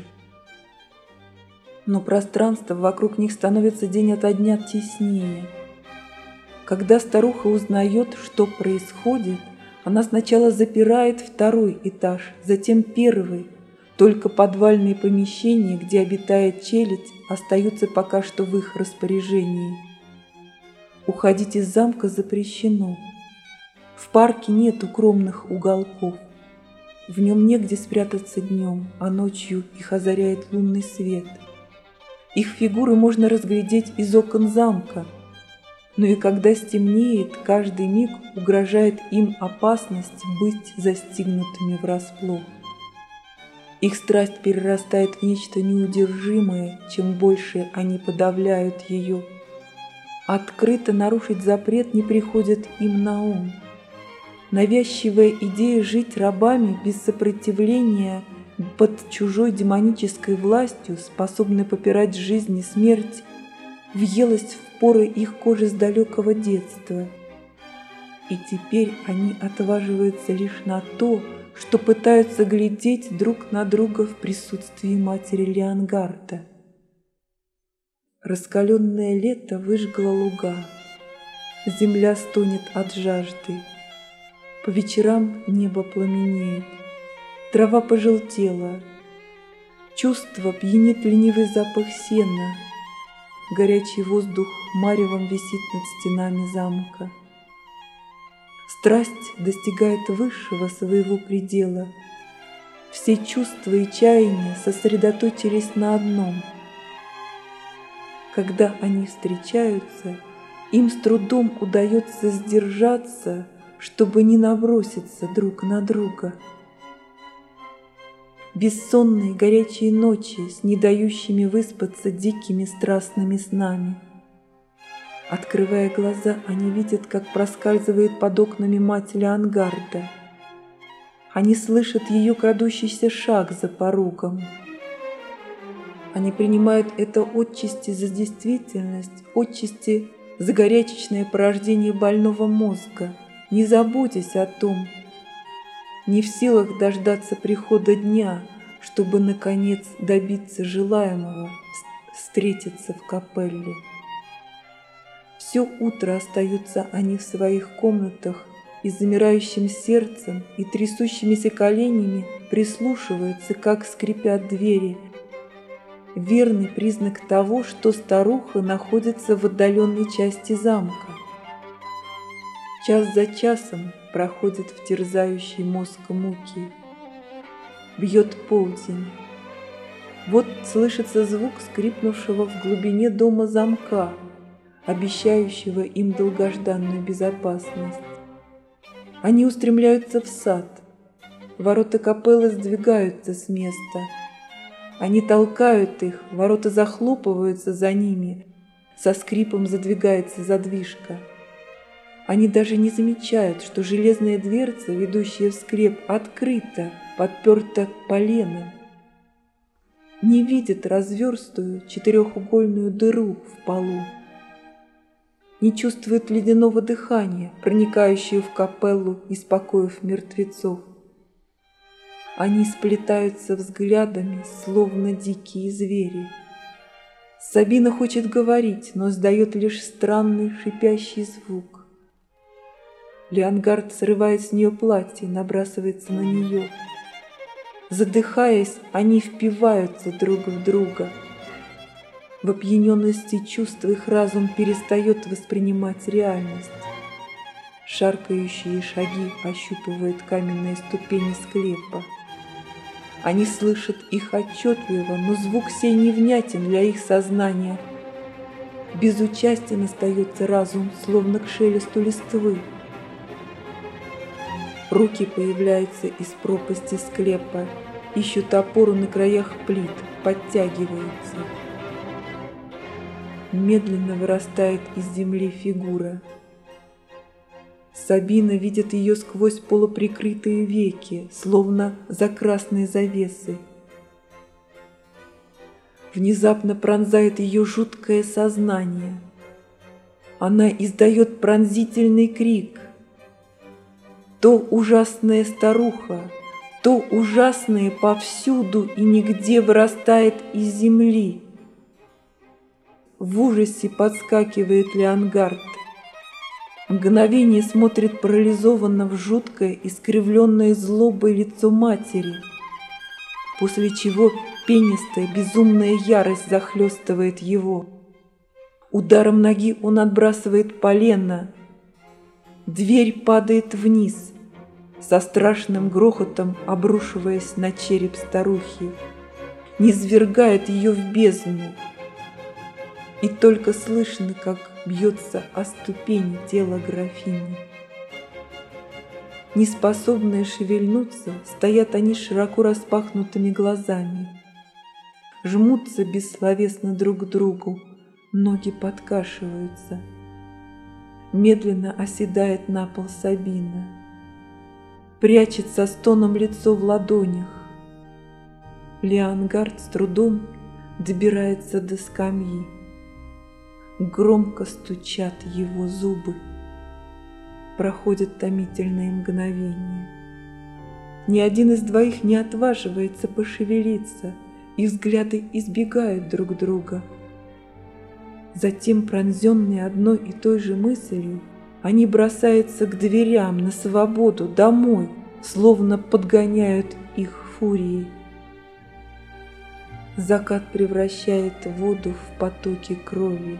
Но пространство вокруг них становится день ото дня теснее. Когда старуха узнает, что происходит, она сначала запирает второй этаж, затем первый. Только подвальные помещения, где обитает челядь, остаются пока что в их распоряжении. Уходить из замка запрещено. В парке нет укромных уголков. В нем негде спрятаться днем, а ночью их озаряет лунный свет. Их фигуры можно разглядеть из окон замка, но и когда стемнеет, каждый миг угрожает им опасность быть застигнутыми врасплох. Их страсть перерастает в нечто неудержимое, чем больше они подавляют ее. Открыто нарушить запрет не приходит им на ум. Навязчивая идея жить рабами без сопротивления под чужой демонической властью, способной попирать жизнь и смерть, въелась в поры их кожи с далекого детства. И теперь они отваживаются лишь на то, что пытаются глядеть друг на друга в присутствии матери Леонгарда. Раскаленное лето выжгло луга. Земля стонет от жажды. По вечерам небо пламенеет. Трава пожелтела. Чувство пьянит ленивый запах сена. Горячий воздух маревом висит над стенами замка. Страсть достигает высшего своего предела. Все чувства и чаяния сосредоточились на одном. Когда они встречаются, им с трудом удается сдержаться, чтобы не наброситься друг на друга. Бессонные горячие ночи с не дающими выспаться дикими страстными снами. Открывая глаза, они видят, как проскальзывает под окнами мать Леонгарда. Они слышат ее крадущийся шаг за порогом. Они принимают это отчасти за действительность, отчасти за горячечное порождение больного мозга, не заботясь о том, не в силах дождаться прихода дня, чтобы, наконец, добиться желаемого, встретиться в капелле. Все утро остаются они в своих комнатах и с замирающим сердцем и трясущимися коленями прислушиваются, как скрипят двери. Верный признак того, что старуха находится в отдаленной части замка. Час за часом проходит в терзающей мозг муки. Бьет полдень. Вот слышится звук скрипнувшего в глубине дома замка, обещающего им долгожданную безопасность. Они устремляются в сад. Ворота капеллы сдвигаются с места. Они толкают их, ворота захлопываются за ними, со скрипом задвигается задвижка. Они даже не замечают, что железная дверца, ведущая в склеп, открыта, подперта поленом. Не видят разверстую четырехугольную дыру в полу. Не чувствуют ледяного дыхания, проникающего в капеллу из покоев мертвецов. Они сплетаются взглядами, словно дикие звери. Сабина хочет говорить, но издает лишь странный шипящий звук. Леонгард срывает с нее платье, набрасывается на нее. Задыхаясь, они впиваются друг в друга. В опьяненности чувств их разум перестает воспринимать реальность. Шаркающие шаги ощупывают каменные ступени склепа. Они слышат их отчетливо, но звук сей невнятен для их сознания. Безучастен остается разум, словно к шелесту листвы. Руки появляются из пропасти склепа, ищут опору на краях плит, подтягиваются. Медленно вырастает из земли фигура. Сабина видит ее сквозь полуприкрытые веки, словно за красной завесой. Внезапно пронзает ее жуткое сознание. Она издает пронзительный крик. То ужасная старуха, то ужасное повсюду и нигде вырастает из земли. В ужасе подскакивает Леонгард. Мгновение смотрит парализованно в жуткое, искривленное злобой лицо матери, после чего пенистая, безумная ярость захлестывает его. Ударом ноги он отбрасывает полено. Дверь падает вниз, со страшным грохотом обрушиваясь на череп старухи, низвергает ее в бездну. И только слышно, как бьется о ступени тела графини. Неспособные шевельнуться, стоят они широко распахнутыми глазами. Жмутся бессловесно друг к другу, ноги подкашиваются. Медленно оседает на пол Сабина. Прячет со стоном лицо в ладонях. Леонгард с трудом добирается до скамьи. Громко стучат его зубы. Проходят томительные мгновения. Ни один из двоих не отваживается пошевелиться, и взгляды избегают друг друга. Затем, пронзенные одной и той же мыслью, они бросаются к дверям, на свободу, домой, словно подгоняют их фурией. Закат превращает воду в потоки крови.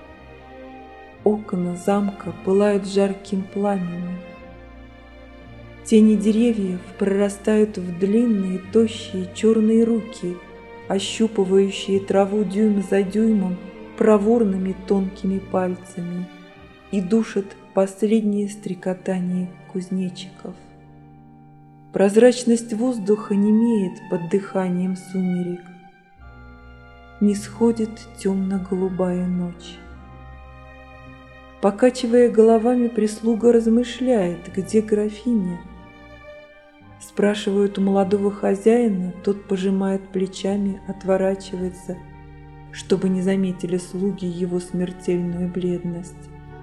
Окна замка пылают жарким пламенем. Тени деревьев прорастают в длинные, тощие черные руки, ощупывающие траву дюйм за дюймом проворными тонкими пальцами, и душат последнее стрекотание кузнечиков. Прозрачность воздуха немеет под дыханием сумерек. Нисходит темно-голубая ночь. Покачивая головами, прислуга размышляет, где графиня. Спрашивают у молодого хозяина, тот пожимает плечами, отворачивается, чтобы не заметили слуги его смертельную бледность.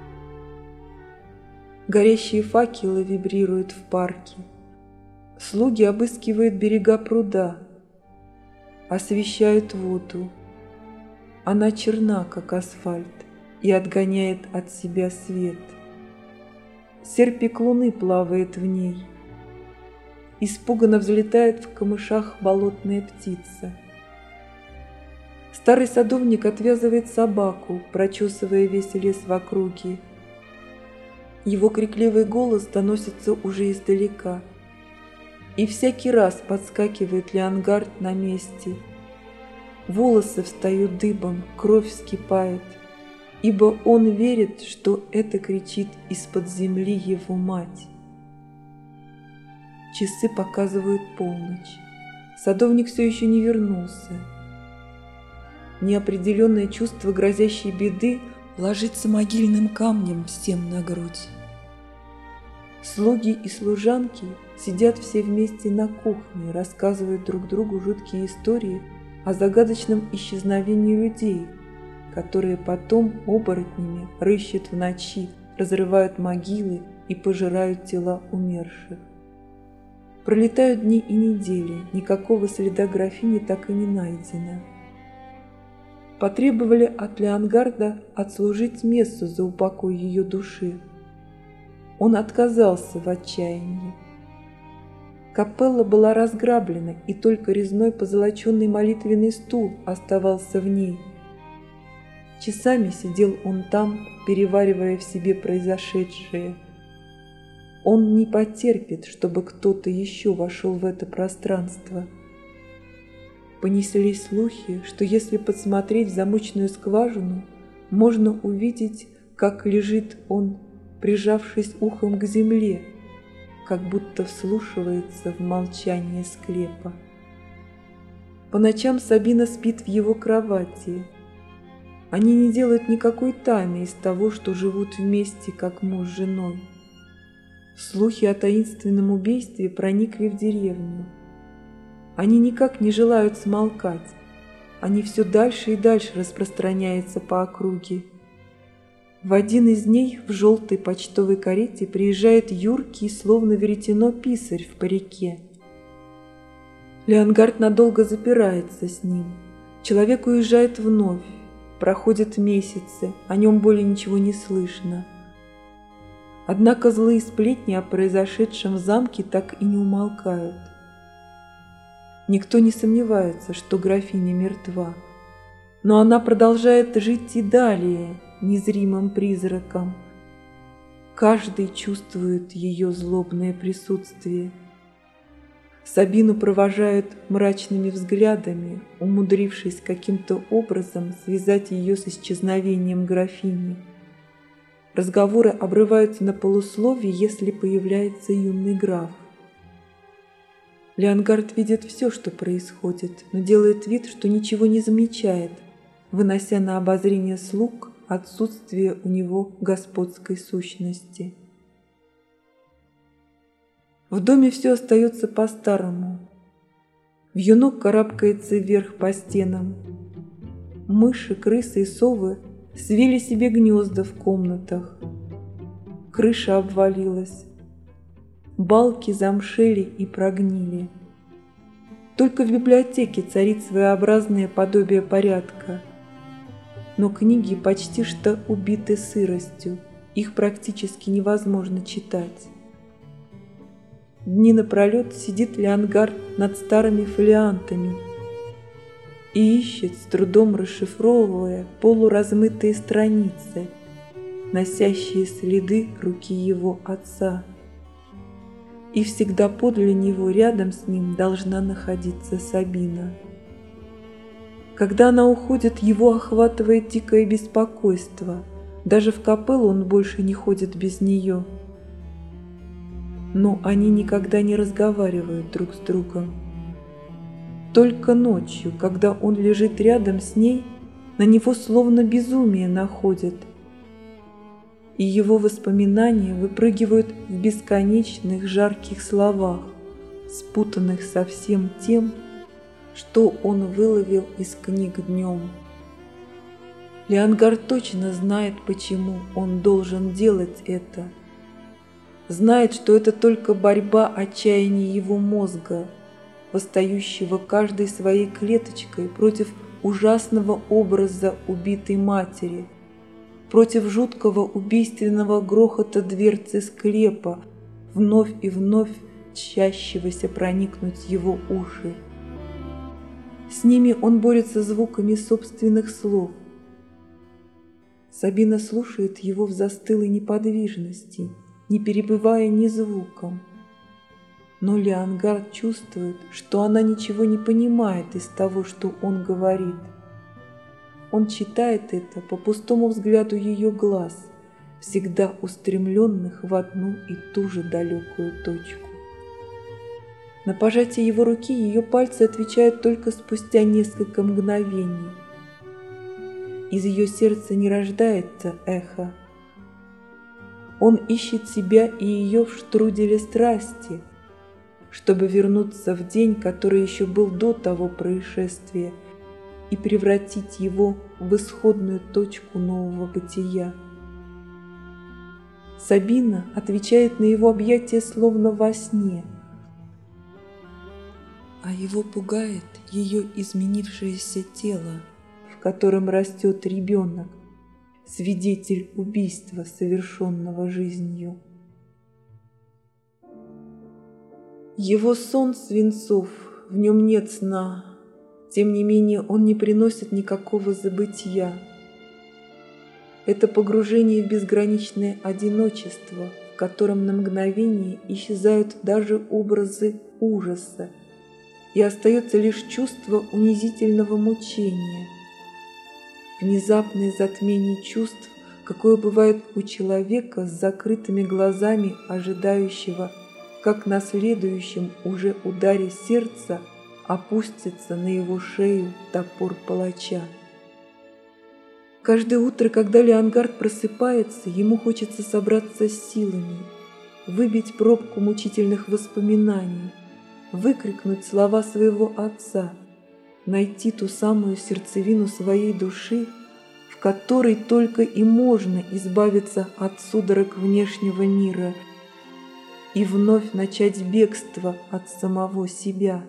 Горящие факелы вибрируют в парке. Слуги обыскивают берега пруда, освещают воду. Она черна, как асфальт, и отгоняет от себя свет. Серпик луны плавает в ней. Испуганно взлетает в камышах болотная птица. Старый садовник отвязывает собаку, прочесывая весь лес в округе. Его крикливый голос доносится уже издалека. И всякий раз подскакивает Леонгард на месте. Волосы встают дыбом, кровь вскипает, ибо он верит, что это кричит из-под земли его мать. Часы показывают полночь. Садовник все еще не вернулся. Неопределенное чувство грозящей беды ложится могильным камнем всем на грудь. Слуги и служанки сидят все вместе на кухне, рассказывают друг другу жуткие истории о загадочном исчезновении людей, которые потом оборотнями рыщут в ночи, разрывают могилы и пожирают тела умерших. Пролетают дни и недели, никакого следа графини так и не найдено. Потребовали от Леонгарда отслужить мессу за упокой ее души. Он отказался в отчаянии. Капелла была разграблена, и только резной позолоченный молитвенный стул оставался в ней. Часами сидел он там, переваривая в себе произошедшее. Он не потерпит, чтобы кто-то еще вошел в это пространство. Понеслись слухи, что если подсмотреть в замочную скважину, можно увидеть, как лежит он, прижавшись ухом к земле, как будто вслушивается в молчание склепа. По ночам Сабина спит в его кровати. Они не делают никакой тайны из того, что живут вместе, как муж с женой. Слухи о таинственном убийстве проникли в деревню. Они никак не желают смолкать. Они все дальше и дальше распространяются по округе. В один из дней в желтой почтовой карете приезжает юркий, словно веретено, писарь в парике. Леонгард надолго запирается с ним. Человек уезжает вновь. Проходят месяцы, о нем более ничего не слышно. Однако злые сплетни о произошедшем в замке так и не умолкают. Никто не сомневается, что графиня мертва, но она продолжает жить и далее, незримым призраком. Каждый чувствует ее злобное присутствие. Сабину провожают мрачными взглядами, умудрившись каким-то образом связать ее с исчезновением графини. Разговоры обрываются на полусловии, если появляется юный граф. Леонгард видит все, что происходит, но делает вид, что ничего не замечает, вынося на обозрение слуг отсутствие у него господской сущности. В доме все остается по-старому. Вьюнок карабкается вверх по стенам. Мыши, крысы и совы свили себе гнезда в комнатах. Крыша обвалилась. Балки замшели и прогнили. Только в библиотеке царит своеобразное подобие порядка. Но книги почти что убиты сыростью, их практически невозможно читать. Дни напролет сидит Леонгард над старыми фолиантами и ищет, с трудом расшифровывая полуразмытые страницы, носящие следы руки его отца. И всегда подле него, рядом с ним, должна находиться Сабина. Когда она уходит, его охватывает дикое беспокойство. Даже в капеллу он больше не ходит без нее. Но они никогда не разговаривают друг с другом. Только ночью, когда он лежит рядом с ней, на него словно безумие находит, и его воспоминания выпрыгивают в бесконечных жарких словах, спутанных со всем тем, что он выловил из книг днем. Леонгард точно знает, почему он должен делать это. Знает, что это только борьба отчаяния его мозга, восстающего каждой своей клеточкой против ужасного образа убитой матери, против жуткого убийственного грохота дверцы склепа, вновь и вновь тщащегося проникнуть в его уши. С ними он борется звуками собственных слов. Сабина слушает его в застылой неподвижности, не перебивая ни звуком. Но Леонгард чувствует, что она ничего не понимает из того, что он говорит. Он читает это по пустому взгляду ее глаз, всегда устремленных в одну и ту же далекую точку. На пожатие его руки ее пальцы отвечают только спустя несколько мгновений. Из ее сердца не рождается эхо. Он ищет себя и ее в штруделе страсти, чтобы вернуться в день, который еще был до того происшествия, и превратить его в исходную точку нового бытия. Сабина отвечает на его объятия словно во сне, а его пугает ее изменившееся тело, в котором растет ребенок, свидетель убийства, совершенного жизнью. Его сон свинцов, в нем нет сна, тем не менее он не приносит никакого забытия. Это погружение в безграничное одиночество, в котором на мгновение исчезают даже образы ужаса, и остается лишь чувство унизительного мучения, внезапное затмение чувств, какое бывает у человека с закрытыми глазами, ожидающего, как на следующем уже ударе сердца опустится на его шею топор палача. Каждое утро, когда Леонгард просыпается, ему хочется собраться с силами, выбить пробку мучительных воспоминаний, выкрикнуть слова своего отца, найти ту самую сердцевину своей души, в которой только и можно избавиться от судорог внешнего мира и вновь начать бегство от самого себя.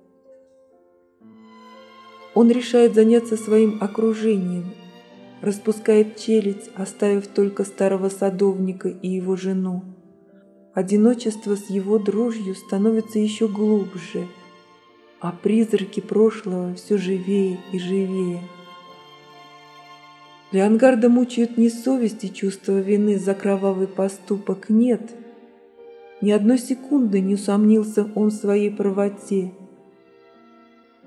Он решает заняться своим окружением, распускает челядь, оставив только старого садовника и его жену. Одиночество с его дрожью становится еще глубже, а призраки прошлого все живее и живее. Леонгарда мучают не совесть и чувство вины за кровавый поступок, нет. Ни одной секунды не усомнился он в своей правоте.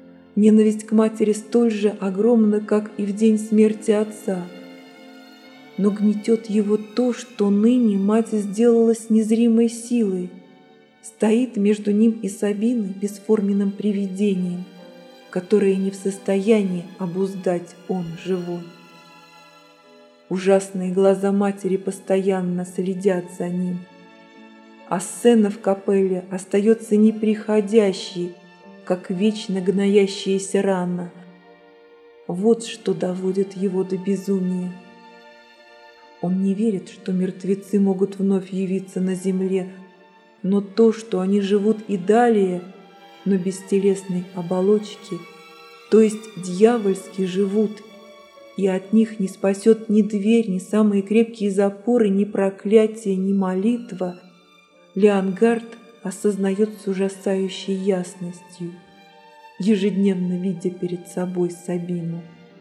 Ненависть к матери столь же огромна, как и в день смерти отца. но гнетет его то, что ныне мать сделалась незримой силой, стоит между ним и Сабиной бесформенным привидением, которое не в состоянии обуздать он живой. Ужасные глаза матери постоянно следят за ним, а сцена в капелле остается неприходящей, как вечно гноящаяся рана. Вот что доводит его до безумия. Он не верит, что мертвецы могут вновь явиться на земле, но то, что они живут и далее, но без телесной оболочки, то есть дьявольски живут, и от них не спасет ни дверь, ни самые крепкие запоры, ни проклятие, ни молитва, Леонгард осознает с ужасающей ясностью, ежедневно видя перед собой Сабину.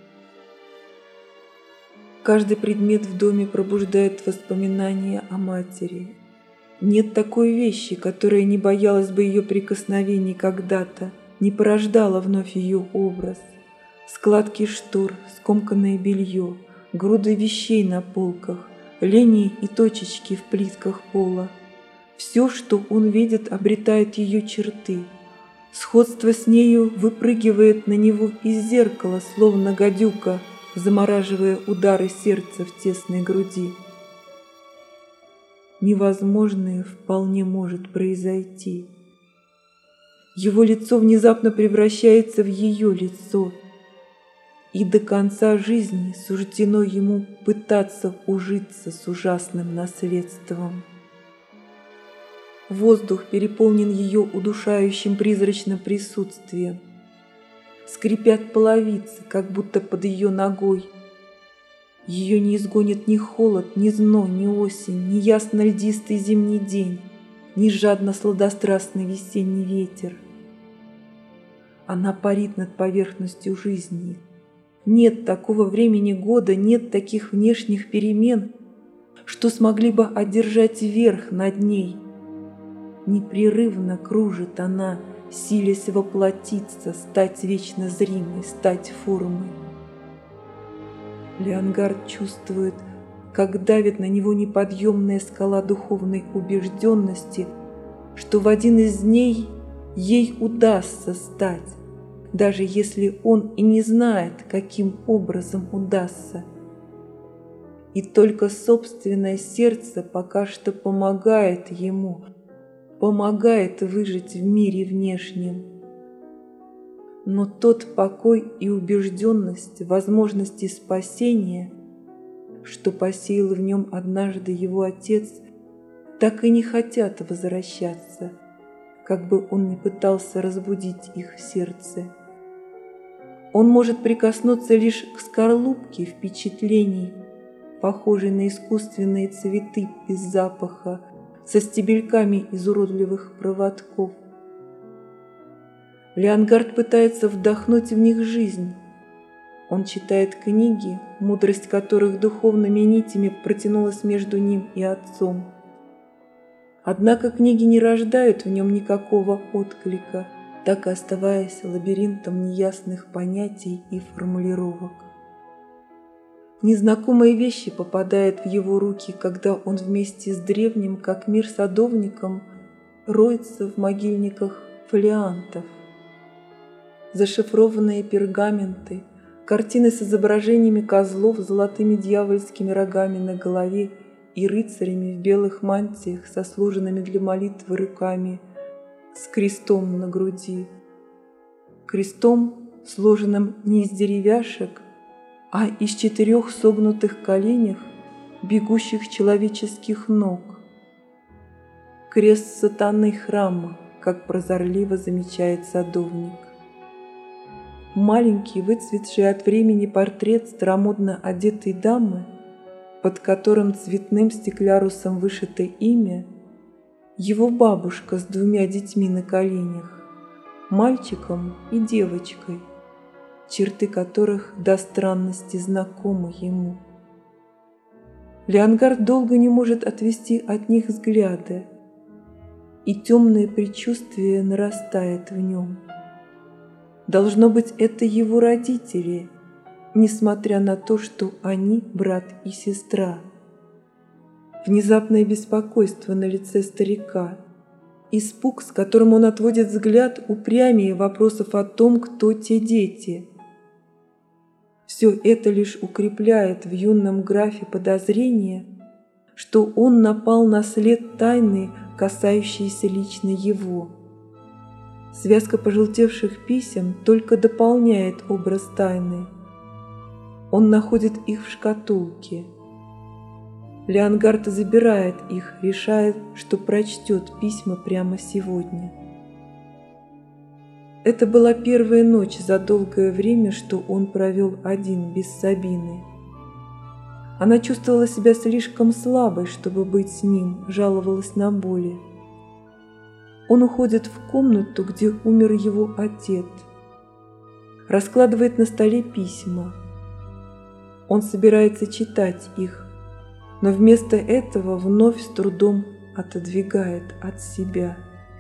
Каждый предмет в доме пробуждает воспоминания о матери. Нет такой вещи, которая не боялась бы ее прикосновений когда-то, не порождала вновь ее образ. Складки штор, скомканное белье, груды вещей на полках, линии и точечки в плитках пола. Все, что он видит, обретает ее черты. Сходство с нею выпрыгивает на него из зеркала, словно гадюка, замораживая удары сердца в тесной груди. Невозможное вполне может произойти. Его лицо внезапно превращается в ее лицо, и до конца жизни суждено ему пытаться ужиться с ужасным наследством. Воздух переполнен ее удушающим призрачным присутствием. Скрипят половицы, как будто под ее ногой. Ее не изгонит ни холод, ни зной, ни осень, ни ясно-льдистый зимний день, ни жадно-сладострастный весенний ветер. Она парит над поверхностью жизни. Нет такого времени года, нет таких внешних перемен, что смогли бы одержать верх над ней. Непрерывно кружит она, силясь воплотиться, стать вечно зримой, стать формой. Леонгард чувствует, как давит на него неподъемная скала духовной убежденности, что в один из дней ей удастся стать, даже если он и не знает, каким образом удастся. И только собственное сердце пока что помогает ему, помогает выжить в мире внешнем. Но тот покой и убежденность возможности спасения, что посеял в нем однажды его отец, так и не хотят возвращаться, как бы он ни пытался разбудить их сердце. Он может прикоснуться лишь к скорлупке впечатлений, похожей на искусственные цветы без запаха, со стебельками из уродливых проводков. Леонгард пытается вдохнуть в них жизнь. Он читает книги, мудрость которых духовными нитями протянулась между ним и отцом. Однако книги не рождают в нем никакого отклика, так и оставаясь лабиринтом неясных понятий и формулировок. Незнакомые вещи попадают в его руки, когда он вместе с древним, как мир садовником, роется в могильниках фолиантов. Зашифрованные пергаменты, картины с изображениями козлов с золотыми дьявольскими рогами на голове и рыцарями в белых мантиях со сложенными для молитвы руками, с крестом на груди. Крестом, сложенным не из деревяшек, а из четырех согнутых коленях, бегущих человеческих ног. Крест сатаны храма, как прозорливо замечает садовник. Маленький, выцветший от времени портрет старомодно одетой дамы, под которым цветным стеклярусом вышито имя, его бабушка с двумя детьми на коленях, мальчиком и девочкой, черты которых до странности знакомы ему. Леонгард долго не может отвести от них взгляда, и темное предчувствие нарастает в нем. Должно быть, это его родители, несмотря на то, что они брат и сестра. Внезапное беспокойство на лице старика, испуг, с которым он отводит взгляд, упрямее вопросов о том, кто те дети. Все это лишь укрепляет в юном графе подозрение, что он напал на след тайны, касающейся лично его. Связка пожелтевших писем только дополняет образ тайны. Он находит их в шкатулке. Леонгард забирает их, решает, что прочтет письма прямо сегодня. Это была первая ночь за долгое время, что он провел один, без Сабины. Она чувствовала себя слишком слабой, чтобы быть с ним, жаловалась на боли. Он уходит в комнату, где умер его отец. Раскладывает на столе письма. Он собирается читать их, но вместо этого вновь с трудом отодвигает от себя.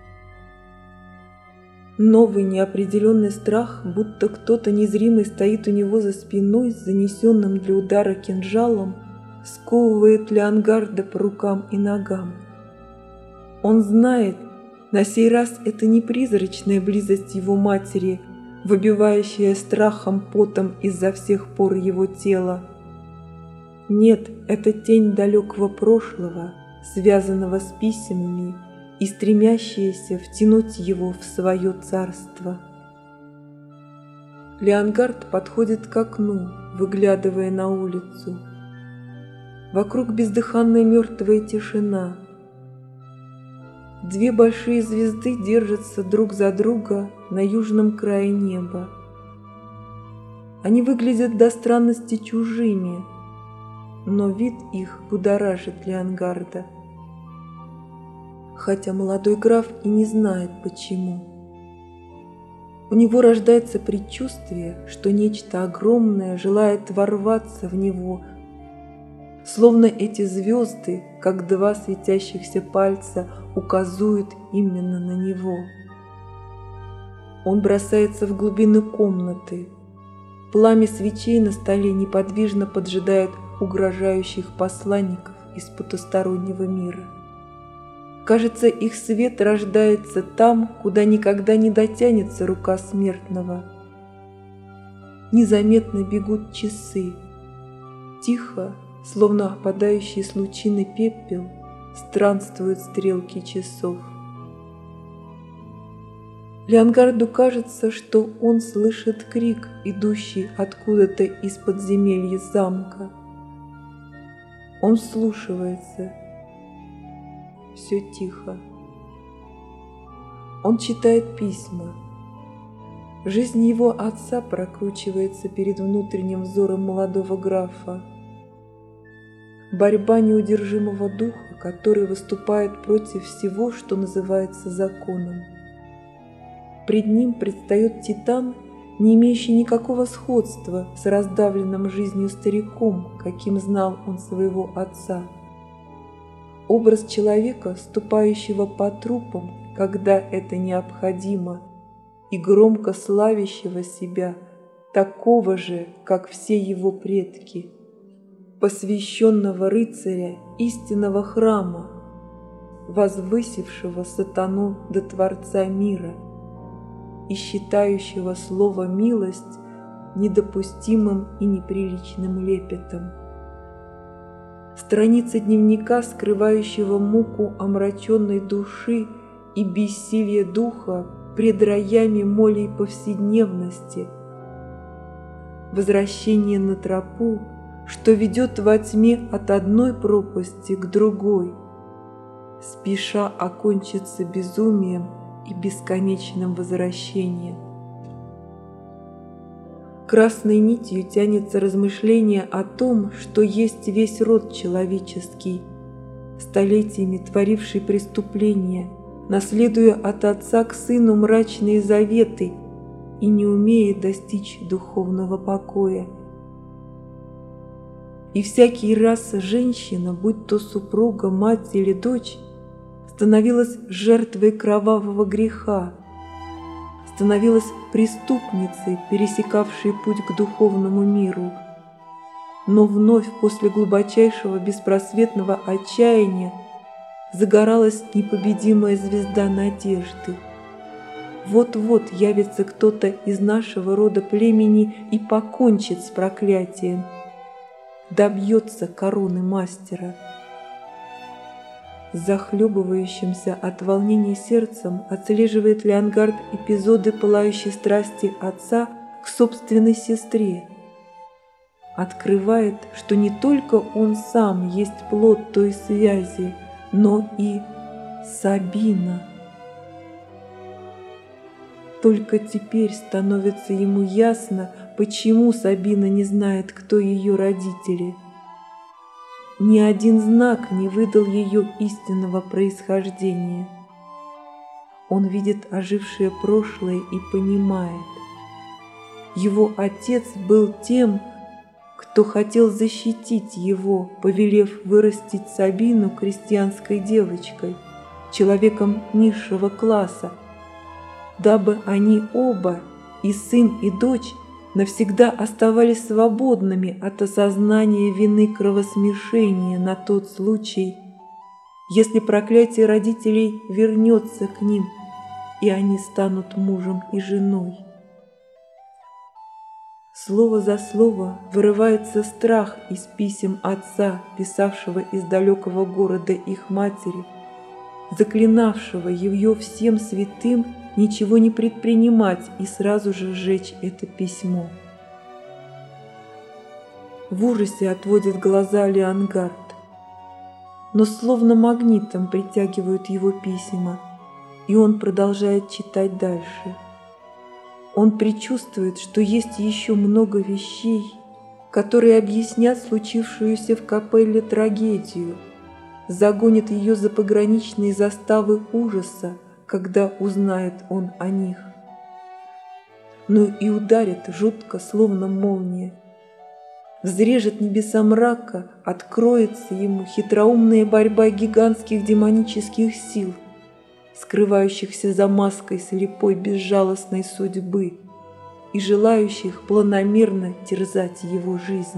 Новый неопределенный страх, будто кто-то незримый стоит у него за спиной с занесенным для удара кинжалом, сковывает Леонгарда по рукам и ногам. Он знает, на сей раз это не призрачная близость его матери, выбивающая страхом потом из-за всех пор его тела. Нет, это тень далекого прошлого, связанного с письмами и стремящаяся втянуть его в свое царство. Леонгард подходит к окну, выглядывая на улицу. Вокруг бездыханная мертвая тишина. Две большие звезды держатся друг за друга на южном крае неба. Они выглядят до странности чужими, но вид их будоражит Леонгарда. Хотя молодой граф и не знает почему. У него рождается предчувствие, что нечто огромное желает ворваться в него, словно эти звезды, как два светящихся пальца, указывают именно на него. Он бросается в глубины комнаты. Пламя свечей на столе неподвижно поджидает угрожающих посланников из потустороннего мира. Кажется, их свет рождается там, куда никогда не дотянется рука смертного. Незаметно бегут часы. Тихо, словно опадающий с лучины пепел, странствуют стрелки часов. Леонгарду кажется, что он слышит крик, идущий откуда-то из подземелья замка. Он вслушивается. Все тихо. Он читает письма. Жизнь его отца прокручивается перед внутренним взором молодого графа. Борьба неудержимого духа, который выступает против всего, что называется законом. Пред ним предстает титан, не имеющий никакого сходства с раздавленным жизнью стариком, каким знал он своего отца. Образ человека, ступающего по трупам, когда это необходимо, и громко славящего себя, такого же, как все его предки, посвященного рыцаря истинного храма, возвысившего сатану до Творца мира и считающего слово «милость» недопустимым и неприличным лепетом. Страница дневника, скрывающего муку омраченной души и бессилие духа пред роями молей повседневности. Возвращение на тропу, что ведет во тьме от одной пропасти к другой, спеша окончиться безумием и бесконечным возвращением. Красной нитью тянется размышление о том, что есть весь род человеческий, столетиями творивший преступления, наследуя от отца к сыну мрачные заветы и не умея достичь духовного покоя. И всякий раз женщина, будь то супруга, мать или дочь, становилась жертвой кровавого греха, становилась преступницей, пересекавшей путь к духовному миру. Но вновь после глубочайшего беспросветного отчаяния загоралась непобедимая звезда надежды. Вот-вот явится кто-то из нашего рода племени и покончит с проклятием, добьется короны мастера. Захлебывающимся от волнения сердцем отслеживает Леонгард эпизоды пылающей страсти отца к собственной сестре. Открывает, что не только он сам есть плод той связи, но и Сабина. Только теперь становится ему ясно, почему Сабина не знает, кто ее родители. Ни один знак не выдал ее истинного происхождения. Он видит ожившее прошлое и понимает. Его отец был тем, кто хотел защитить его, повелев вырастить Сабину крестьянской девочкой, человеком низшего класса, дабы они оба, и сын, и дочь, навсегда оставались свободными от осознания вины кровосмешения на тот случай, если проклятие родителей вернется к ним, и они станут мужем и женой. Слово за слово вырывается страх из писем отца, писавшего из далекого города их матери, заклинавшего ее всем святым ничего не предпринимать и сразу же сжечь это письмо. В ужасе отводит глаза Леонгард, но словно магнитом притягивают его письма, и он продолжает читать дальше. Он предчувствует, что есть еще много вещей, которые объяснят случившуюся в капелле трагедию, загонят ее за пограничные заставы ужаса, когда узнает он о них. Но и ударит жутко, словно молния. Взрежет небеса мрака, откроется ему хитроумная борьба гигантских демонических сил, скрывающихся за маской слепой безжалостной судьбы и желающих планомерно терзать его жизнь.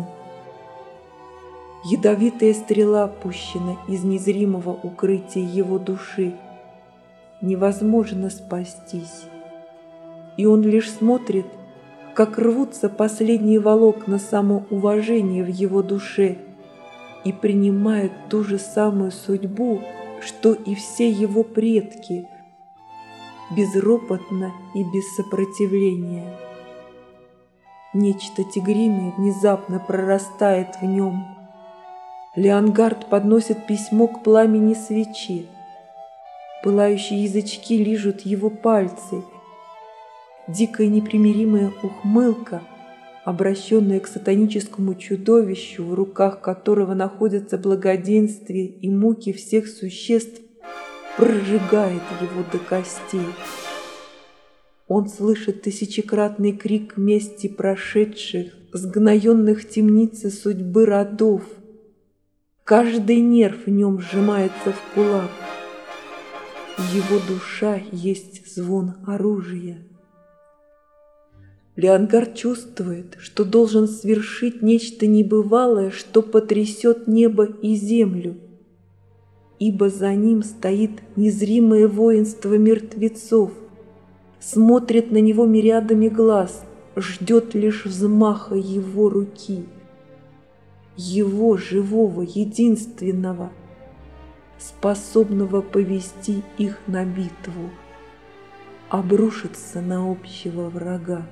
Ядовитая стрела пущена из незримого укрытия его души. Невозможно спастись. И он лишь смотрит, как рвутся последние волокна самоуважения в его душе и принимает ту же самую судьбу, что и все его предки, безропотно и без сопротивления. Нечто тигриное внезапно прорастает в нем. Леонгард подносит письмо к пламени свечи. Пылающие язычки лижут его пальцы. Дикая непримиримая ухмылка, обращенная к сатаническому чудовищу, в руках которого находятся благоденствие и муки всех существ, прожигает его до костей. Он слышит тысячекратный крик мести прошедших, сгноенных в темнице судьбы родов. Каждый нерв в нем сжимается в кулак. Его душа есть звон оружия. Леонгард чувствует, что должен свершить нечто небывалое, что потрясет небо и землю, ибо за ним стоит незримое воинство мертвецов, смотрит на него мириадами глаз, ждет лишь взмаха его руки, его живого, единственного, способного повести их на битву, обрушиться на общего врага.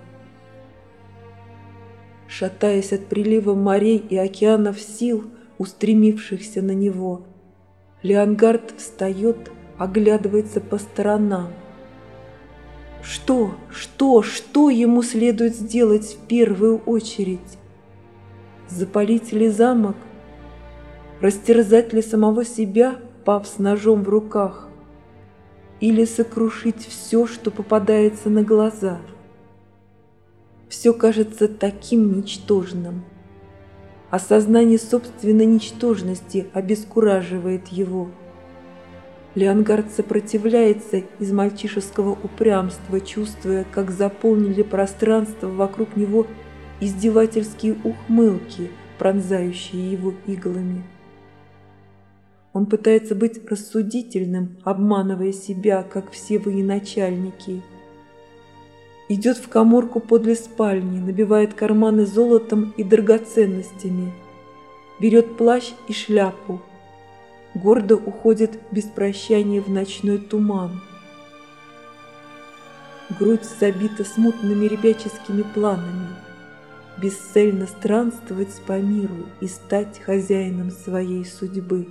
Шатаясь от прилива морей и океанов сил, устремившихся на него, Леонгард встает, оглядывается по сторонам. Что, что, что ему следует сделать в первую очередь? Запалить ли замок? Растерзать ли самого себя, пав с ножом в руках? Или сокрушить все, что попадается на глаза? Все кажется таким ничтожным. Осознание собственной ничтожности обескураживает его. Леонгард сопротивляется из мальчишеского упрямства, чувствуя, как заполнили пространство вокруг него издевательские ухмылки, пронзающие его иглами. Он пытается быть рассудительным, обманывая себя, как все военачальники. Идет в каморку подле спальни, набивает карманы золотом и драгоценностями, берет плащ и шляпу, гордо уходит без прощания в ночной туман. Грудь забита смутными ребяческими планами, бесцельно странствовать по миру и стать хозяином своей судьбы.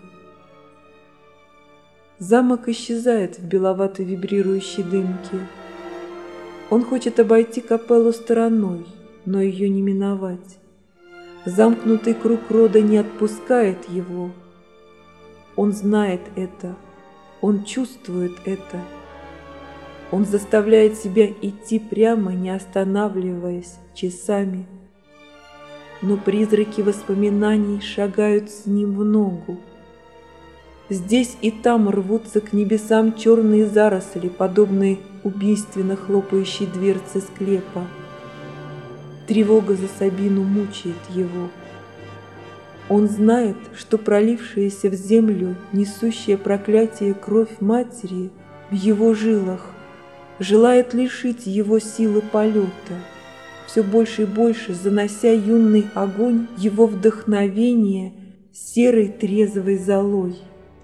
Замок исчезает в беловатой вибрирующей дымке. Он хочет обойти капеллу стороной, но ее не миновать. Замкнутый круг рода не отпускает его. Он знает это, он чувствует это. Он заставляет себя идти прямо, не останавливаясь, часами. Но призраки воспоминаний шагают с ним в ногу. Здесь и там рвутся к небесам черные заросли, подобные убийственно хлопающей дверце склепа. Тревога за Сабину мучает его. Он знает, что пролившаяся в землю, несущая проклятие кровь матери в его жилах, желает лишить его силы полета, все больше и больше занося юный огонь его вдохновения серой трезвой золой.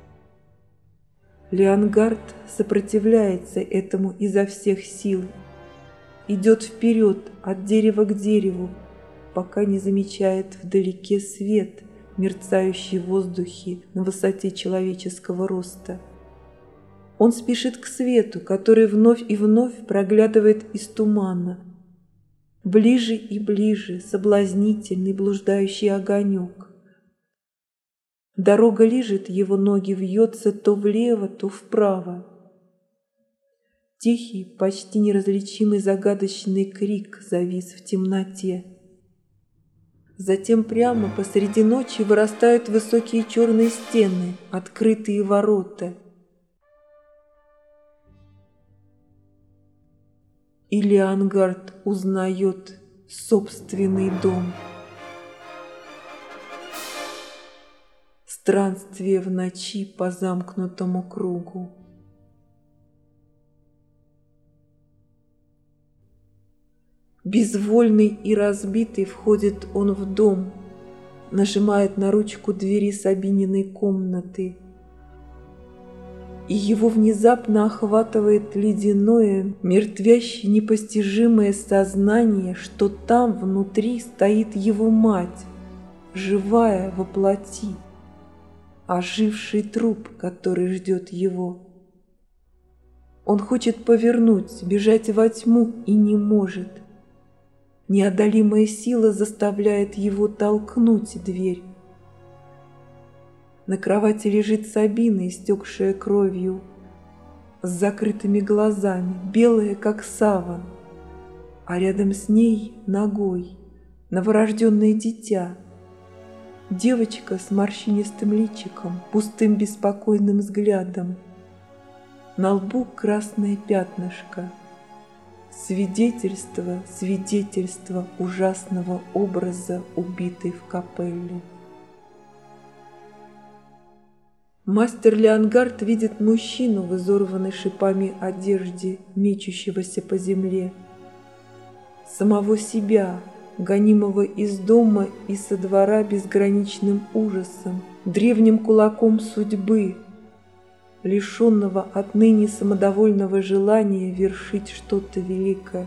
Леонгард сопротивляется этому изо всех сил, идет вперед от дерева к дереву, пока не замечает вдалеке свет, мерцающий в воздухе на высоте человеческого роста. Он спешит к свету, который вновь и вновь проглядывает из тумана. Ближе и ближе соблазнительный блуждающий огонек. Дорога лижет его ноги, вьется то влево, то вправо. Тихий, почти неразличимый загадочный крик завис в темноте. Затем прямо посреди ночи вырастают высокие черные стены, открытые ворота. И Леонгард узнает собственный дом. Странствие в ночи по замкнутому кругу. Безвольный и разбитый входит он в дом, нажимает на ручку двери Сабининой комнаты. И его внезапно охватывает ледяное, мертвяще непостижимое сознание, что там внутри стоит его мать, живая во плоти, оживший труп, который ждет его. Он хочет повернуть, бежать во тьму и не может. Неодолимая сила заставляет его толкнуть дверь. На кровати лежит Сабина, истекшая кровью, с закрытыми глазами, белая, как саван, а рядом с ней ногой новорожденное дитя. Девочка с морщинистым личиком, пустым беспокойным взглядом. На лбу красное пятнышко. Свидетельство, свидетельство ужасного образа убитой в капелле. Мастер Леонгард видит мужчину в изорванной шипами одежде, мечущегося по земле. Самого себя, гонимого из дома и со двора безграничным ужасом, древним кулаком судьбы, лишенного отныне самодовольного желания вершить что-то великое.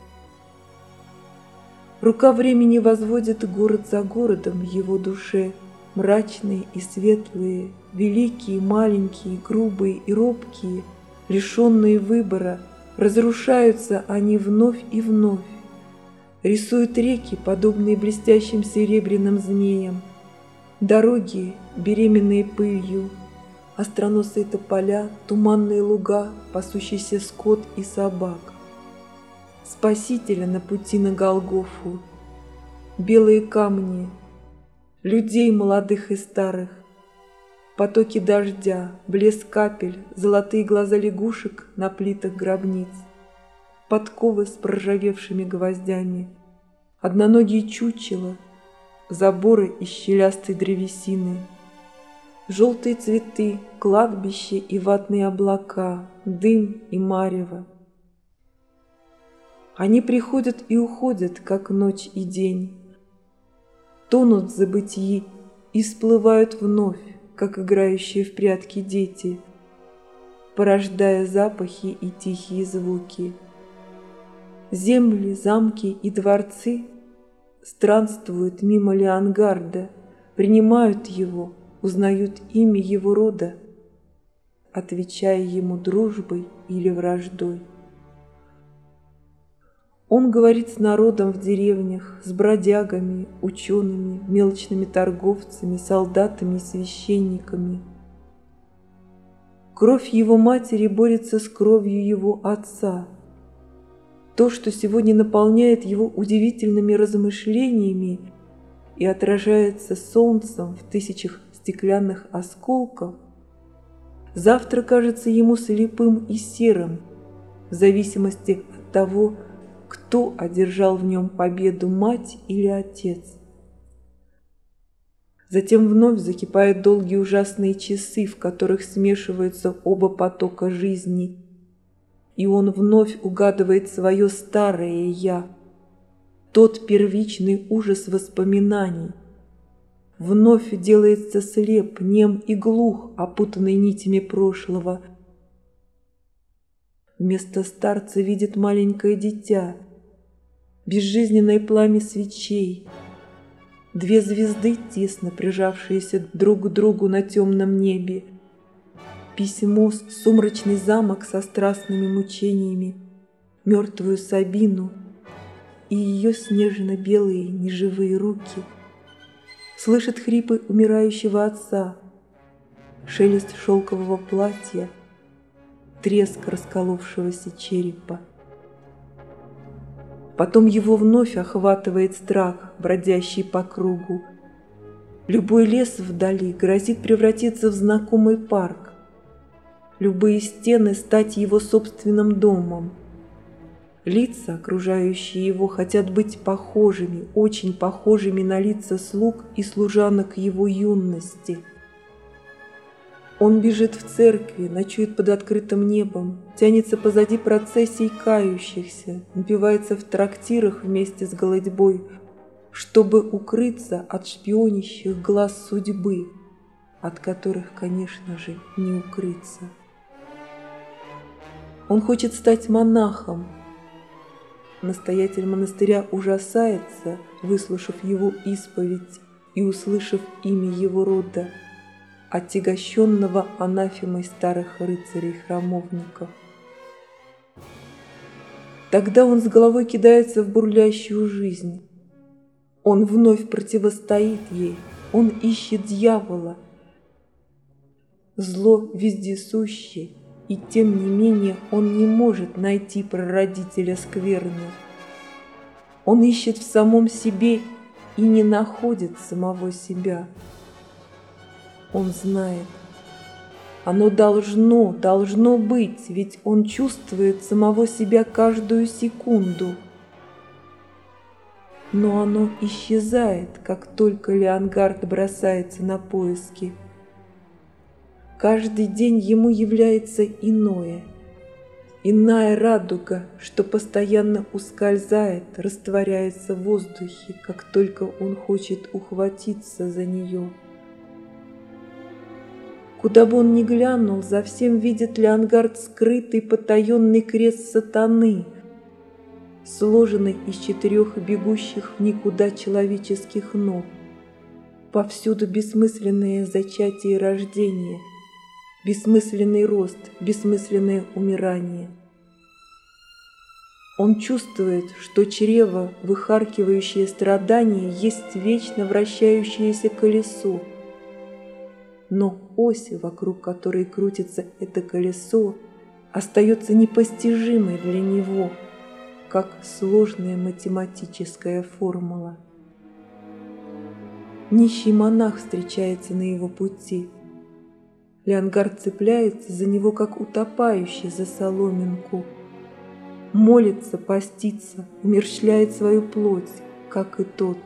Рука времени возводит город за городом в его душе, мрачные и светлые, великие, маленькие, грубые и робкие, лишенные выбора, разрушаются они вновь и вновь. Рисуют реки, подобные блестящим серебряным змеям, дороги, беременные пылью, остроносые тополя, туманные луга, пасущийся скот и собак. Спасителя на пути на Голгофу, белые камни, людей молодых и старых, потоки дождя, блеск капель, золотые глаза лягушек на плитах гробниц, подковы с проржавевшими гвоздями, одноногие чучела, заборы из щелястой древесины, желтые цветы, кладбище и ватные облака, дым и марево. Они приходят и уходят, как ночь и день, тонут в забытии и всплывают вновь, как играющие в прятки дети, порождая запахи и тихие звуки. Земли, замки и дворцы странствуют мимо Леонгарда, принимают его, узнают имя его рода, отвечая ему дружбой или враждой. Он говорит с народом в деревнях, с бродягами, учеными, мелочными торговцами, солдатами и священниками. Кровь его матери борется с кровью его отца. То, что сегодня наполняет его удивительными размышлениями и отражается солнцем в тысячах стеклянных осколков, завтра кажется ему слепым и серым, в зависимости от того, кто одержал в нем победу, мать или отец. Затем вновь закипают долгие ужасные часы, в которых смешиваются оба потока жизни, и он вновь угадывает свое старое «я», тот первичный ужас воспоминаний. Вновь делается слеп, нем и глух, опутанный нитями прошлого. Вместо старца видит маленькое дитя, безжизненное пламя свечей, две звезды, тесно прижавшиеся друг к другу на темном небе, письмо, сумрачный замок со страстными мучениями, мертвую Сабину и ее снежно-белые неживые руки. Слышит хрипы умирающего отца, шелест шелкового платья, треск расколовшегося черепа. Потом его вновь охватывает страх, бродящий по кругу. Любой лес вдали грозит превратиться в знакомый парк, любые стены стать его собственным домом. Лица, окружающие его, хотят быть похожими, очень похожими на лица слуг и служанок его юности. Он бежит в церкви, ночует под открытым небом, тянется позади процессий кающихся, напивается в трактирах вместе с голодьбой, чтобы укрыться от шпионящих глаз судьбы, от которых, конечно же, не укрыться. Он хочет стать монахом. Настоятель монастыря ужасается, выслушав его исповедь и услышав имя его рода, отягощенного анафемой старых рыцарей-храмовников. Тогда он с головой кидается в бурлящую жизнь. Он вновь противостоит ей, он ищет дьявола. Зло вездесуще, и тем не менее он не может найти прародителя скверны. Он ищет в самом себе и не находит самого себя. Он знает. Оно должно, должно быть, ведь он чувствует самого себя каждую секунду. Но оно исчезает, как только Леонгард бросается на поиски. Каждый день ему является иное, иная радуга, что постоянно ускользает, растворяется в воздухе, как только он хочет ухватиться за нее. Куда бы он ни глянул, за всем видит Леонгард скрытый потаенный крест сатаны, сложенный из четырех бегущих в никуда человеческих ног. Повсюду бессмысленное зачатие и рождение, бессмысленный рост, бессмысленное умирание. Он чувствует, что чрево, выхаркивающее страдания, есть вечно вращающееся колесо. Но ось, вокруг которой крутится это колесо, остается непостижимой для него, как сложная математическая формула. Нищий монах встречается на его пути. Леонгард цепляется за него, как утопающий за соломинку. Молится, постится, умерщвляет свою плоть, как и тот.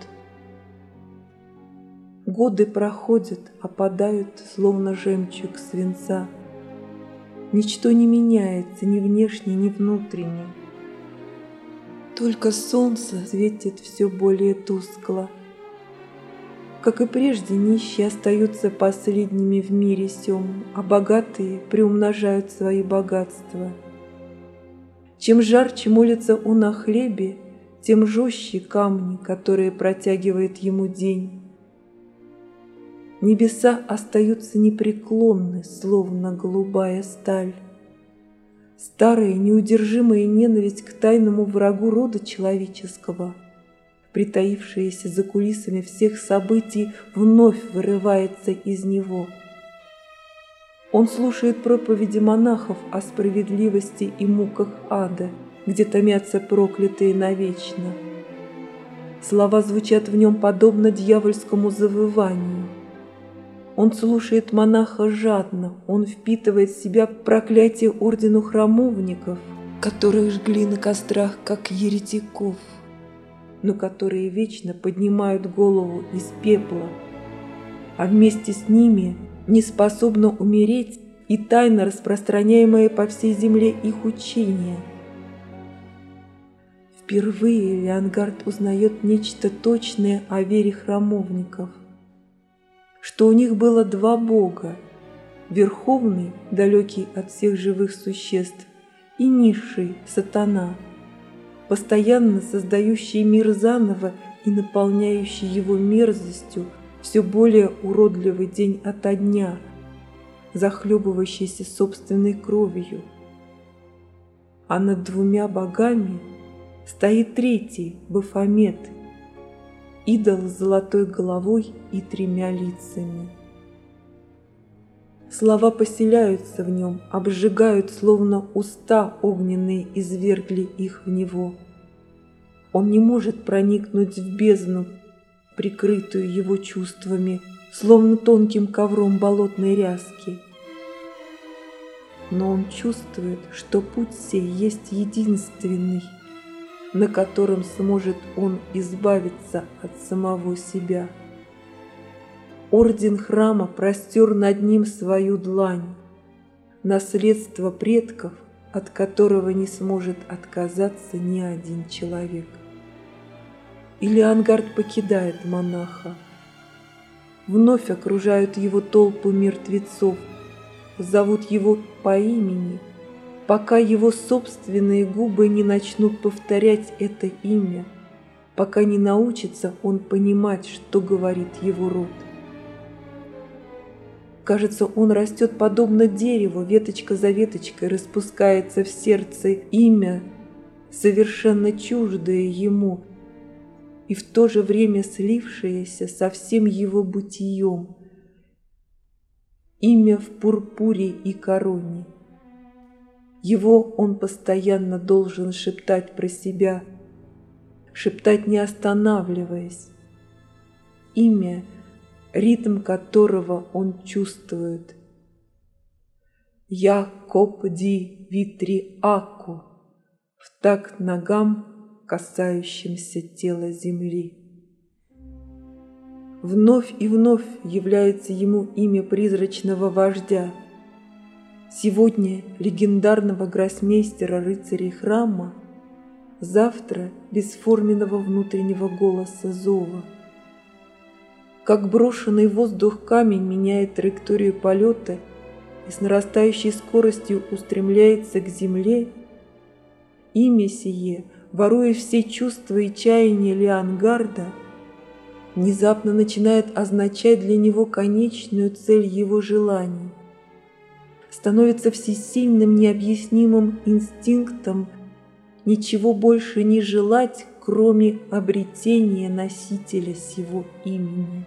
Годы проходят, опадают, словно жемчуг свинца. Ничто не меняется ни внешне, ни внутренне. Только солнце светит все более тускло. Как и прежде, нищие остаются последними в мире сём, а богатые приумножают свои богатства. Чем жарче молится он о хлебе, тем жестче камни, которые протягивает ему день. Небеса остаются непреклонны, словно голубая сталь. Старая неудержимая ненависть к тайному врагу рода человеческого, притаившаяся за кулисами всех событий, вновь вырывается из него. Он слушает проповеди монахов о справедливости и муках ада, где томятся проклятые навечно. Слова звучат в нем подобно дьявольскому завыванию. Он слушает монаха жадно, он впитывает в себя проклятие ордену храмовников, которых жгли на кострах, как еретиков, но которые вечно поднимают голову из пепла, а вместе с ними не способно умереть и тайно распространяемое по всей земле их учение. Впервые Леонгард узнает нечто точное о вере храмовников, что у них было два бога: верховный, далекий от всех живых существ, и низший, сатана, постоянно создающий мир заново и наполняющий его мерзостью все более уродливый день ото дня, захлебывающийся собственной кровью. А над двумя богами стоит третий, Бафомет, идол с золотой головой и тремя лицами. Слова поселяются в нем, обжигают, словно уста огненные извергли их в него. Он не может проникнуть в бездну, прикрытую его чувствами, словно тонким ковром болотной ряски. Но он чувствует, что путь сей есть единственный, на котором сможет он избавиться от самого себя. Орден храма простер над ним свою длань, наследство предков, от которого не сможет отказаться ни один человек. И Леонгард покидает монаха. Вновь окружают его толпы мертвецов, зовут его по имени, пока его собственные губы не начнут повторять это имя, пока не научится он понимать, что говорит его род. Кажется, он растет подобно дереву, веточка за веточкой распускается в сердце имя, совершенно чуждое ему и в то же время слившееся со всем его бытием, имя в пурпуре и короне. Его он постоянно должен шептать про себя, шептать не останавливаясь. Имя, ритм которого он чувствует. Якоб ди Витриаку, в такт ногам, касающимся тела земли. Вновь и вновь является ему имя призрачного вождя, сегодня легендарного гроссмейстера рыцарей храма, завтра бесформенного внутреннего голоса зова. Как брошенный в воздух камень меняет траекторию полета и с нарастающей скоростью устремляется к земле, имя сие, воруя все чувства и чаяния Леонгарда, внезапно начинает означать для него конечную цель его желаний, становится всесильным необъяснимым инстинктом ничего больше не желать, кроме обретения носителя сего имени.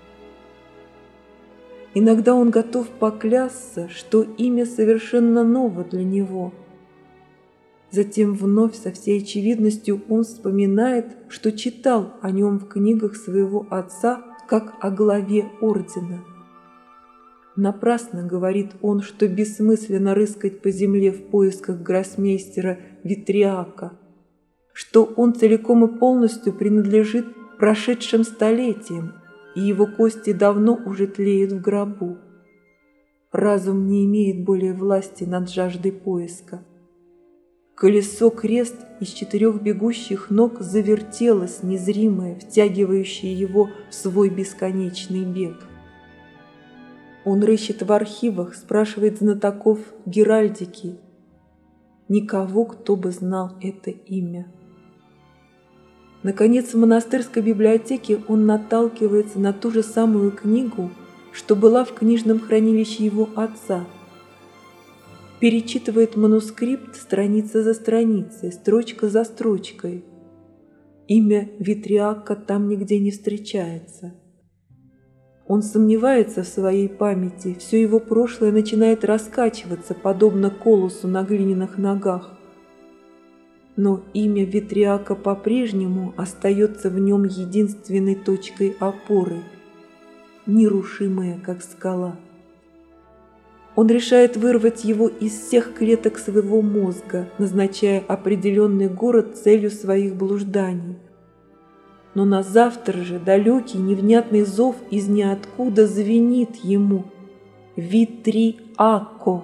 Иногда он готов поклясться, что имя совершенно ново для него. Затем вновь со всей очевидностью он вспоминает, что читал о нем в книгах своего отца как о главе ордена. Напрасно говорит он, что бессмысленно рыскать по земле в поисках гроссмейстера Витриака, что он целиком и полностью принадлежит прошедшим столетиям, и его кости давно уже тлеют в гробу. Разум не имеет более власти над жаждой поиска. Колесо-крест из четырех бегущих ног завертелось, незримое, втягивающее его в свой бесконечный бег. Он рыщет в архивах, спрашивает знатоков геральдики. Никого, кто бы знал это имя. Наконец, в монастырской библиотеке он наталкивается на ту же самую книгу, что была в книжном хранилище его отца. Перечитывает манускрипт страница за страницей, строчка за строчкой. Имя Витриака там нигде не встречается. Он сомневается в своей памяти, все его прошлое начинает раскачиваться, подобно колосу на глиняных ногах. Но имя Витриака по-прежнему остается в нем единственной точкой опоры, нерушимая, как скала. Он решает вырвать его из всех клеток своего мозга, назначая определенный город целью своих блужданий. Но на завтра же далекий невнятный зов из ниоткуда звенит ему «Витриако!».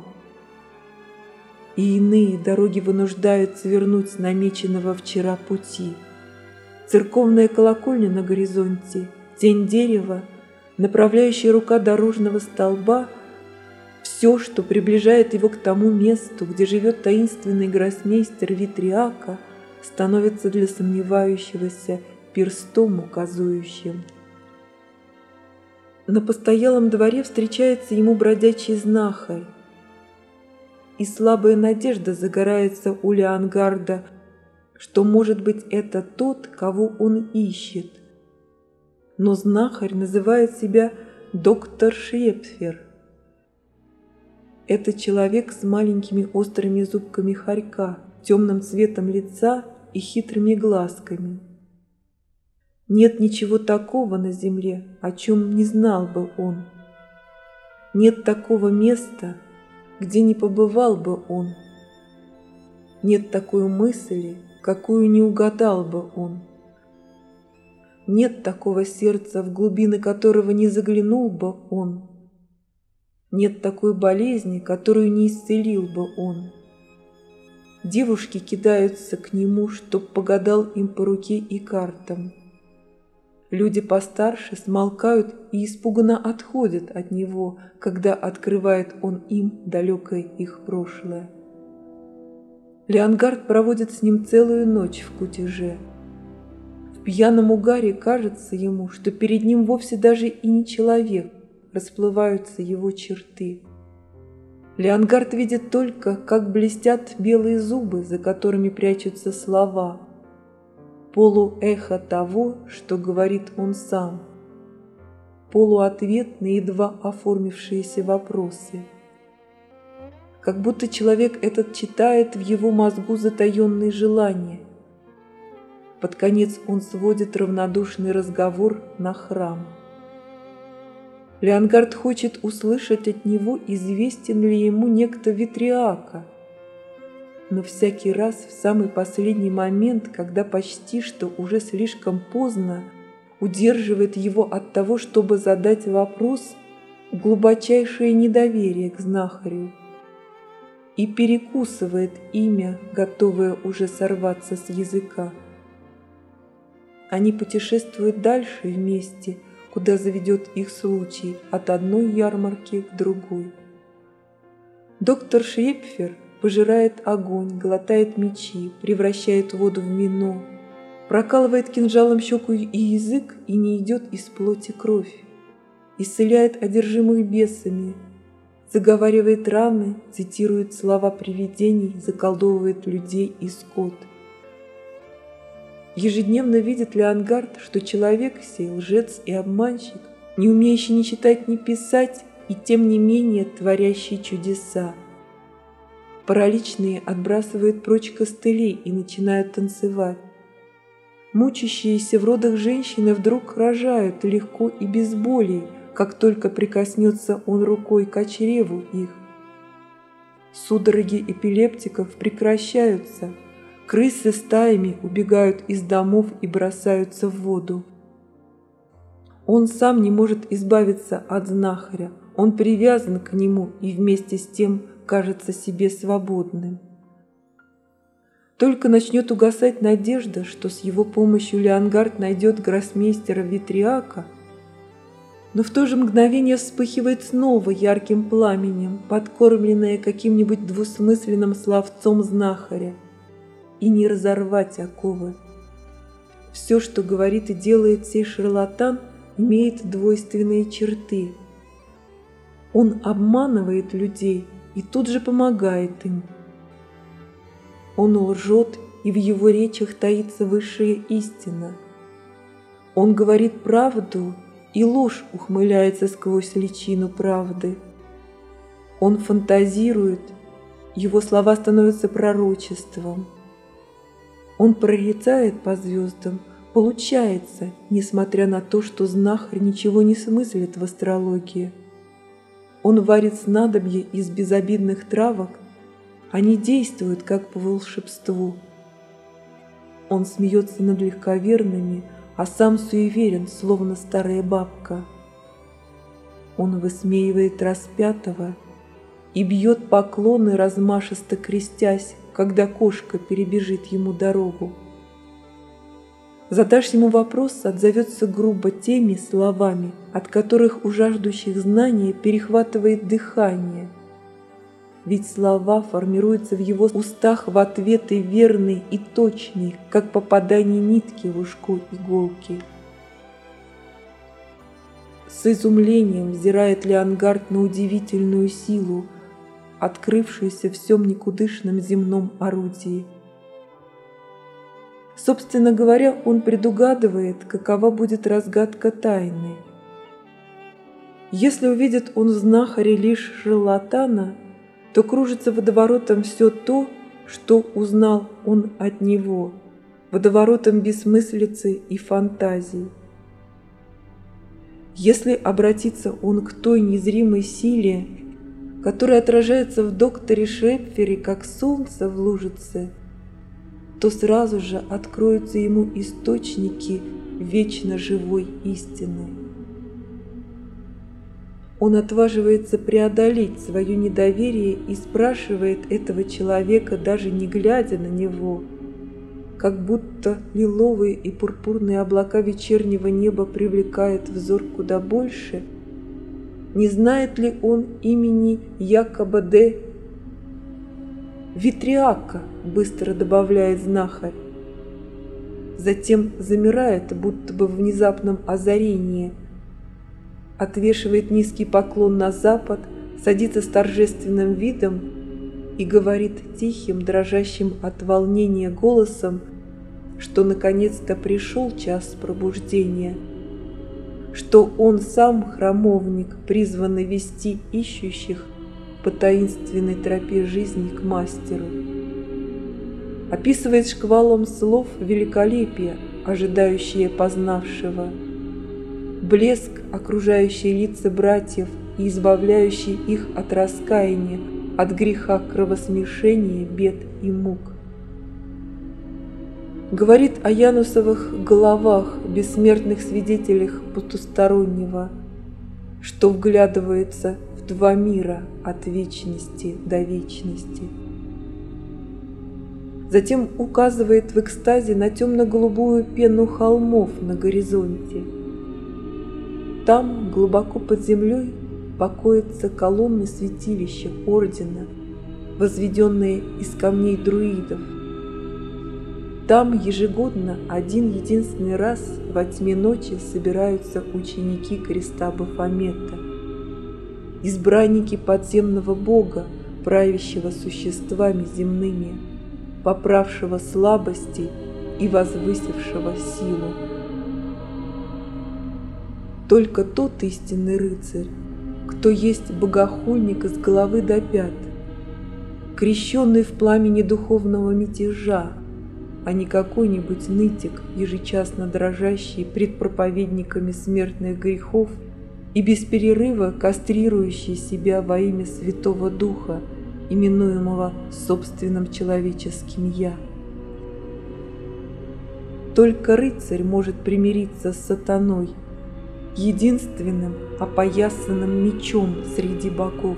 И иные дороги вынуждают свернуть с намеченного вчера пути. Церковная колокольня на горизонте, тень дерева, направляющая рука дорожного столба — все, что приближает его к тому месту, где живет таинственный гроссмейстер Витриака, становится для сомневающегося перстом указующим. На постоялом дворе встречается ему бродячий знахарь, и слабая надежда загорается у Леонгарда, что, может быть, это тот, кого он ищет. Но знахарь называет себя доктор Шрепфер. Это человек с маленькими острыми зубками хорька, темным цветом лица и хитрыми глазками. Нет ничего такого на земле, о чем не знал бы он. Нет такого места, где не побывал бы он. Нет такой мысли, какую не угадал бы он. Нет такого сердца, в глубины которого не заглянул бы он. Нет такой болезни, которую не исцелил бы он. Девушки кидаются к нему, чтоб погадал им по руке и картам. Люди постарше смолкают и испуганно отходят от него, когда открывает он им далекое их прошлое. Леонгард проводит с ним целую ночь в кутеже. В пьяном угаре кажется ему, что перед ним вовсе даже и не человек, расплываются его черты. Леонгард видит только, как блестят белые зубы, за которыми прячутся слова, полуэхо того, что говорит он сам, полуответ на едва оформившиеся вопросы. Как будто человек этот читает в его мозгу затаенные желания. Под конец он сводит равнодушный разговор на храм. Леонгард хочет услышать от него, известен ли ему некто Витриака. Но всякий раз в самый последний момент, когда почти что уже слишком поздно, удерживает его от того, чтобы задать вопрос, глубочайшее недоверие к знахарю, и перекусывает имя, готовое уже сорваться с языка. Они путешествуют дальше вместе, куда заведет их случай, от одной ярмарки к другой. Доктор Шрепфер пожирает огонь, глотает мечи, превращает воду в вино, прокалывает кинжалом щеку и язык, и не идет из плоти кровь, исцеляет одержимых бесами, заговаривает раны, цитирует слова привидений, заколдовывает людей и скот. Ежедневно видит Леонгард, что человек сей лжец и обманщик, не умеющий ни читать, ни писать, и тем не менее творящий чудеса. Параличные отбрасывают прочь костыли и начинают танцевать. Мучащиеся в родах женщины вдруг рожают легко и без болей, как только прикоснется он рукой к чреву их. Судороги эпилептиков прекращаются, крысы стаями убегают из домов и бросаются в воду. Он сам не может избавиться от знахаря, он привязан к нему и вместе с тем кажется себе свободным. Только начнет угасать надежда, что с его помощью Леонгард найдет гроссмейстера Витриака, но в то же мгновение вспыхивает снова ярким пламенем, подкормленное каким-нибудь двусмысленным словцом знахаря, и не разорвать оковы. Все, что говорит и делает сей шарлатан, имеет двойственные черты. Он обманывает людей и тут же помогает им. Он лжет, и в его речах таится высшая истина. Он говорит правду, и ложь ухмыляется сквозь личину правды. Он фантазирует, его слова становятся пророчеством. Он прорицает по звездам, получается, несмотря на то, что знахарь ничего не смыслит в астрологии. Он варит снадобье из безобидных травок, они действуют как по волшебству. Он смеется над легковерными, а сам суеверен, словно старая бабка. Он высмеивает распятого и бьет поклоны, размашисто крестясь, когда кошка перебежит ему дорогу. Задашь ему вопрос, отзовется грубо теми словами, от которых у жаждущих знания перехватывает дыхание. Ведь слова формируются в его устах в ответы верные и точные, как попадание нитки в ушко иголки. С изумлением взирает Леонгард на удивительную силу, открывшуюся в всем никудышном земном орудии. Собственно говоря, он предугадывает, какова будет разгадка тайны. Если увидит он в знахаре лишь шарлатана, то кружится водоворотом все то, что узнал он от него, водоворотом бессмыслицы и фантазий. Если обратиться он к той незримой силе, которая отражается в докторе Шепфере, как солнце в лужице, то сразу же откроются ему источники вечно живой истины. Он отваживается преодолеть свое недоверие и спрашивает этого человека, даже не глядя на него, как будто лиловые и пурпурные облака вечернего неба привлекают взор куда больше, не знает ли он имени Якоба де Витриака, быстро добавляет знахарь. Затем замирает, будто бы в внезапном озарении, отвешивает низкий поклон на запад, садится с торжественным видом и говорит тихим, дрожащим от волнения голосом, что наконец-то пришел час пробуждения, что он сам храмовник, призванный вести ищущих по таинственной тропе жизни к мастеру. Описывает шквалом слов великолепие, ожидающее познавшего, блеск, окружающий лица братьев и избавляющий их от раскаяния, от греха кровосмешения, бед и мук. Говорит о янусовых головах, бессмертных свидетелях потустороннего, что вглядывается в два мира от вечности до вечности. Затем указывает в экстазе на темно-голубую пену холмов на горизонте. Там, глубоко под землей, покоятся колонны святилища ордена, возведенные из камней друидов. Там ежегодно один единственный раз во тьме ночи собираются ученики креста Бафомета, избранники подземного бога, правящего существами земными, поправшего слабости и возвысившего силу. Только тот истинный рыцарь, кто есть богохульник с головы до пят, крещенный в пламени духовного мятежа, а не какой-нибудь нытик, ежечасно дрожащий пред проповедниками смертных грехов и без перерыва кастрирующий себя во имя Святого Духа, именуемого собственным человеческим «я». Только рыцарь может примириться с сатаной, единственным опоясанным мечом среди богов.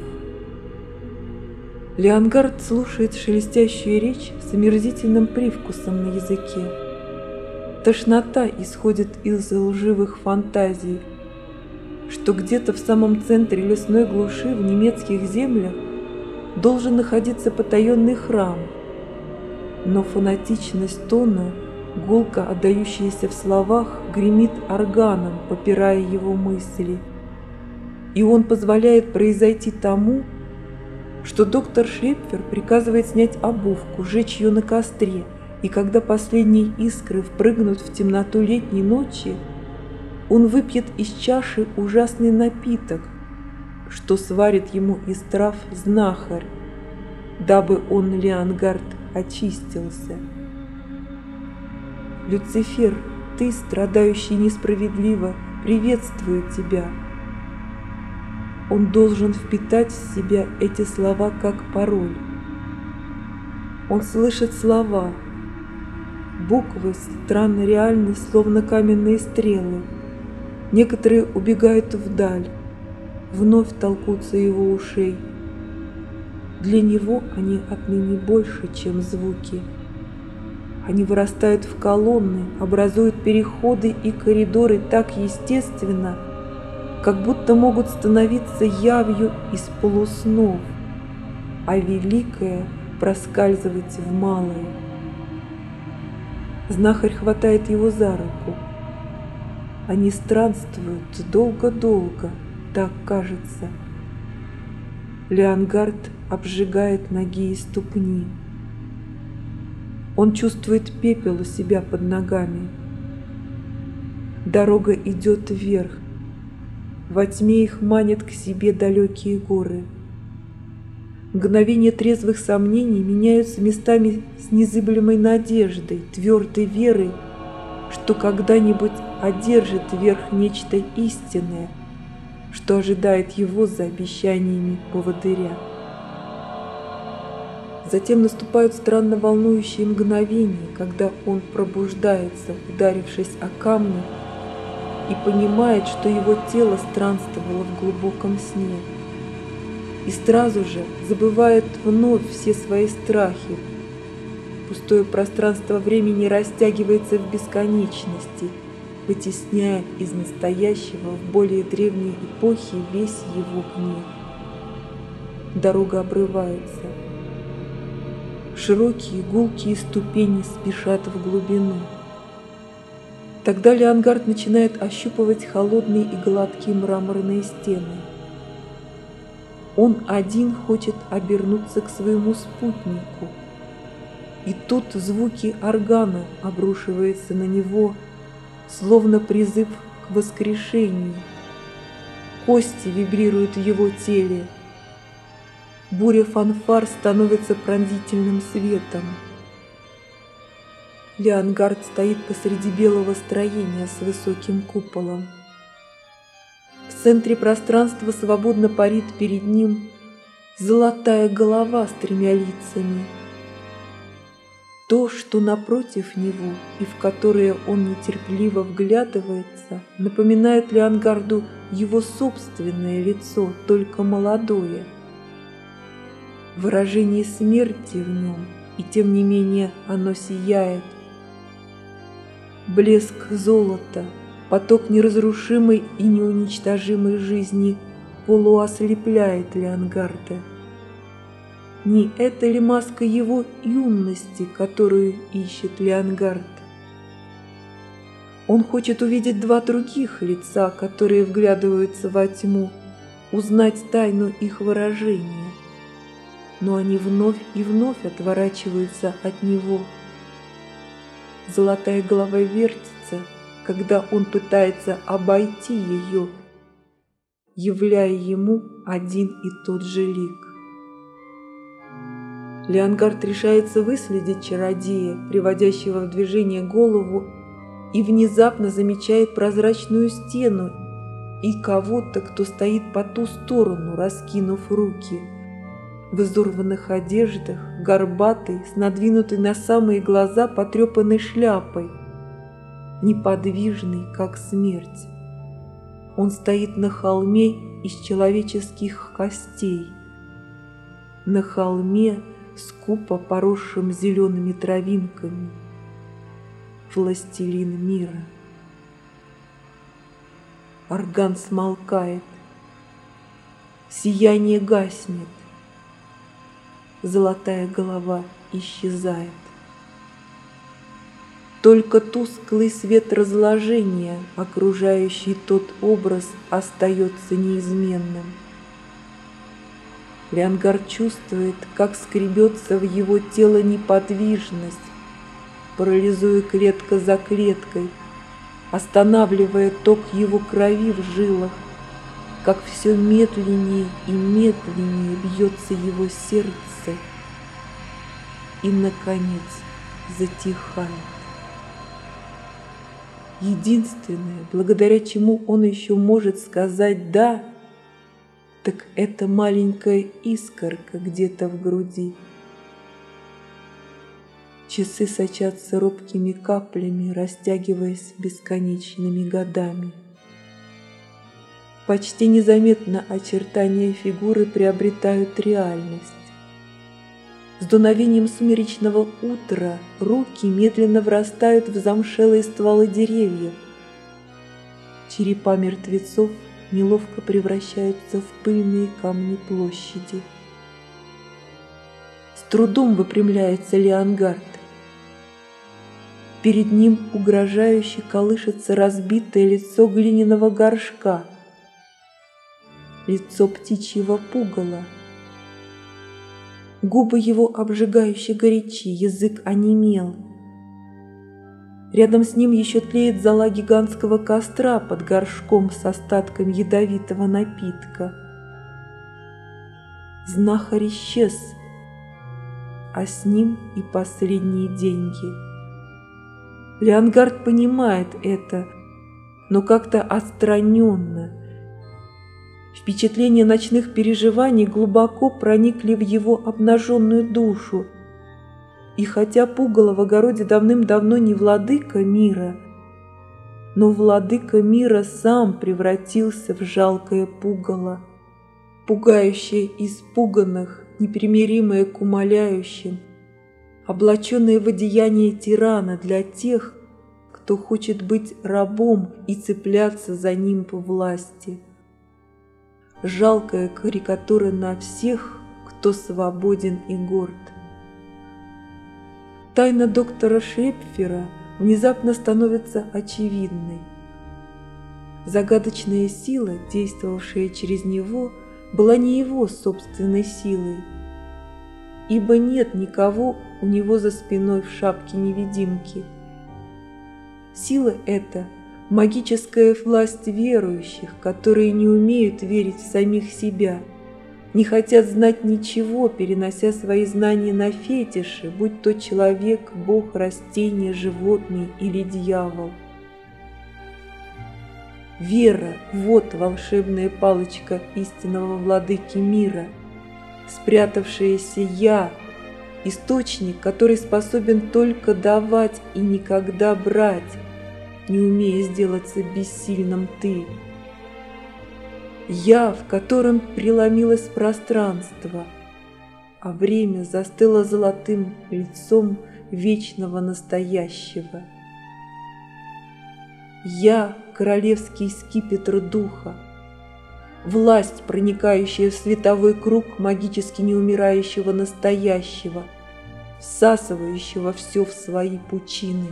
Леонгард слушает шелестящую речь с омерзительным привкусом на языке. Тошнота исходит из лживых фантазий, что где-то в самом центре лесной глуши в немецких землях должен находиться потаенный храм, но фанатичность тона, гулко отдающаяся в словах, гремит органом, попирая его мысли, и он позволяет произойти тому, что доктор Шрепфер приказывает снять обувку, сжечь ее на костре, и когда последние искры впрыгнут в темноту летней ночи, он выпьет из чаши ужасный напиток, что сварит ему из трав знахарь, дабы он, Леонгард, очистился. Люцифер, ты, страдающий несправедливо, приветствую тебя. Он должен впитать в себя эти слова как пароль. Он слышит слова, буквы странно реальны, словно каменные стрелы. Некоторые убегают вдаль, вновь толкутся его ушей. Для него они отныне больше, чем звуки. Они вырастают в колонны, образуют переходы и коридоры так естественно, как будто могут становиться явью из полуснов, а великое проскальзывать в малое. Знахарь хватает его за руку. Они странствуют долго-долго, так кажется. Леонгард обжигает ноги и ступни. Он чувствует пепел у себя под ногами. Дорога идет вверх. Во тьме их манят к себе далекие горы. Мгновения трезвых сомнений меняются местами с незыблемой надеждой, твердой верой, что когда-нибудь одержит верх нечто истинное, что ожидает его за обещаниями поводыря. Затем наступают странно волнующие мгновения, когда он пробуждается, ударившись о камни, и понимает, что его тело странствовало в глубоком сне, и сразу же забывает вновь все свои страхи. Пустое пространство времени растягивается в бесконечности, вытесняя из настоящего в более древней эпохи весь его гнев. Дорога обрывается. Широкие гулкие ступени спешат в глубину. Тогда Леонгард начинает ощупывать холодные и гладкие мраморные стены. Он один хочет обернуться к своему спутнику. И тут звуки органа обрушиваются на него, словно призыв к воскрешению. Кости вибрируют в его теле. Буря фанфар становится пронзительным светом. Леонгард стоит посреди белого строения с высоким куполом. В центре пространства свободно парит перед ним золотая голова с тремя лицами. То, что напротив него и в которое он нетерпеливо вглядывается, напоминает Леонгарду его собственное лицо, только молодое. Выражение смерти в нем, и тем не менее оно сияет. Блеск золота, поток неразрушимой и неуничтожимой жизни полуослепляет Леонгарда. Не это ли маска его юности, которую ищет Леонгард? Он хочет увидеть два других лица, которые вглядываются во тьму, узнать тайну их выражения. Но они вновь и вновь отворачиваются от него. Золотая голова вертится, когда он пытается обойти ее, являя ему один и тот же лик. Леонгард решается выследить чародея, приводящего в движение голову, и внезапно замечает прозрачную стену и кого-то, кто стоит по ту сторону, раскинув руки, в изорванных одеждах, горбатый, с надвинутой на самые глаза потрепанной шляпой, неподвижный, как смерть. Он стоит на холме из человеческих костей, на холме, скупо поросшим зелеными травинками, властелин мира. Орган смолкает, сияние гаснет, золотая голова исчезает. Только тусклый свет разложения, окружающий тот образ, остается неизменным. Леонгар чувствует, как скребется в его тело неподвижность, парализуя клетка за клеткой, останавливая ток его крови в жилах, как все медленнее и медленнее бьется его сердце и, наконец, затихает. Единственное, благодаря чему он еще может сказать «да», так это маленькая искорка где-то в груди. Часы сочатся робкими каплями, растягиваясь бесконечными годами. Почти незаметно очертания фигуры приобретают реальность. С дуновением сумеречного утра руки медленно врастают в замшелые стволы деревьев. Черепа мертвецов неловко превращаются в пыльные камни площади. С трудом выпрямляется Леонгард. Перед ним угрожающе колышется разбитое лицо глиняного горшка, лицо птичьего пугала. Губы его обжигающе горячи, язык онемел. Рядом с ним еще тлеет зола гигантского костра под горшком с остатками ядовитого напитка. Знахарь исчез, а с ним и последние деньги. Леонгард понимает это, но как-то отстраненно. Впечатления ночных переживаний глубоко проникли в его обнаженную душу. И хотя пугало в огороде давным-давно не владыка мира, но владыка мира сам превратился в жалкое пугало, пугающее испуганных, непримиримое к умоляющим, облаченное в одеяние тирана для тех, кто хочет быть рабом и цепляться за ним по власти. Жалкая карикатура на всех, кто свободен и горд. Тайна доктора Шепфера внезапно становится очевидной. Загадочная сила, действовавшая через него, была не его собственной силой, ибо нет никого у него за спиной в шапке-невидимки. Сила эта – магическая власть верующих, которые не умеют верить в самих себя, не хотят знать ничего, перенося свои знания на фетиши, будь то человек, бог, растение, животное или дьявол. Вера – вот волшебная палочка истинного владыки мира, спрятавшееся «Я», источник, который способен только давать и никогда брать, не умея сделаться бессильным ты. Я, в котором преломилось пространство, а время застыло золотым лицом вечного настоящего. Я — королевский скипетр духа, власть, проникающая в световой круг магически неумирающего настоящего, всасывающего все в свои пучины.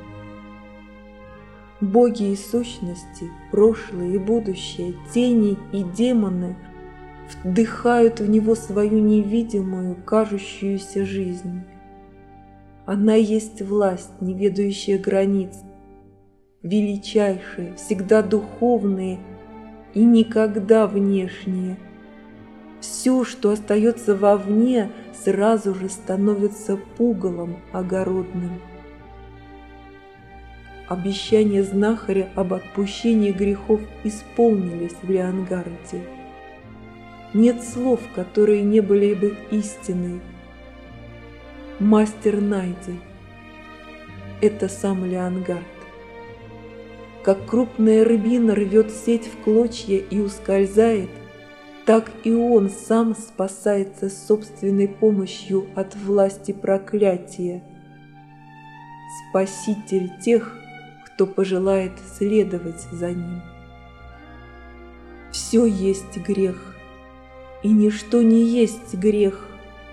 Боги и сущности, прошлое и будущее, тени и демоны вдыхают в него свою невидимую, кажущуюся жизнь. Она есть власть, не ведающая границ, величайшая, всегда духовная и никогда внешняя. Все, что остается вовне, сразу же становится пугалом огородным. обещания знахаря об отпущении грехов исполнились в Леонгарде. Нет слов, которые не были бы истиной. Мастер найден. Это сам Леонгард. Как крупная рыбина рвет сеть в клочья и ускользает, так и он сам спасается собственной помощью от власти проклятия. Спаситель тех, кто пожелает следовать за ним. Все есть грех, и ничто не есть грех.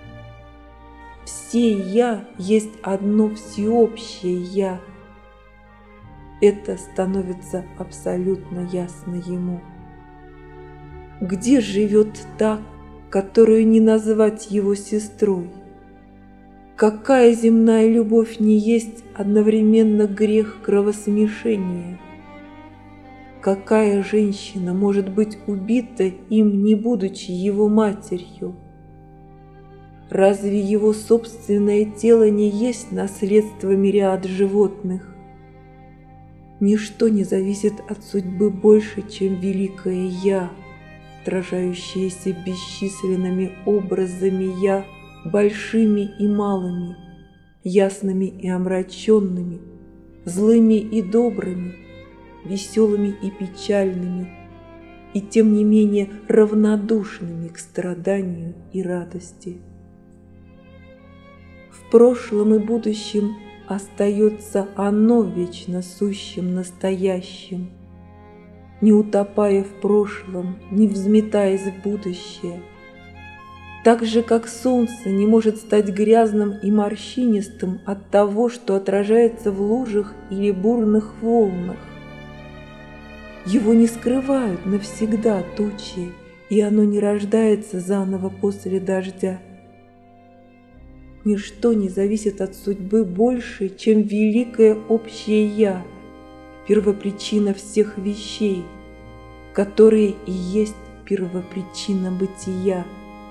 Все «я» есть одно всеобщее «я». Это становится абсолютно ясно ему. Где живет та, которую не назвать его сестрой? Какая земная любовь не есть одновременно грех кровосмешения? Какая женщина может быть убита им, не будучи его матерью? Разве его собственное тело не есть наследство мириад животных? Ничто не зависит от судьбы больше, чем великое «Я», отражающееся бесчисленными образами «Я», большими и малыми, ясными и омраченными, злыми и добрыми, веселыми и печальными, и тем не менее равнодушными к страданию и радости. В прошлом и будущем остается оно вечно сущим настоящим, не утопая в прошлом, не взметаясь в будущее. Так же, как солнце не может стать грязным и морщинистым от того, что отражается в лужах или бурных волнах. Его не скрывают навсегда тучи, и оно не рождается заново после дождя. Ничто не зависит от судьбы больше, чем великое общее «Я», первопричина всех вещей, которые и есть первопричина бытия.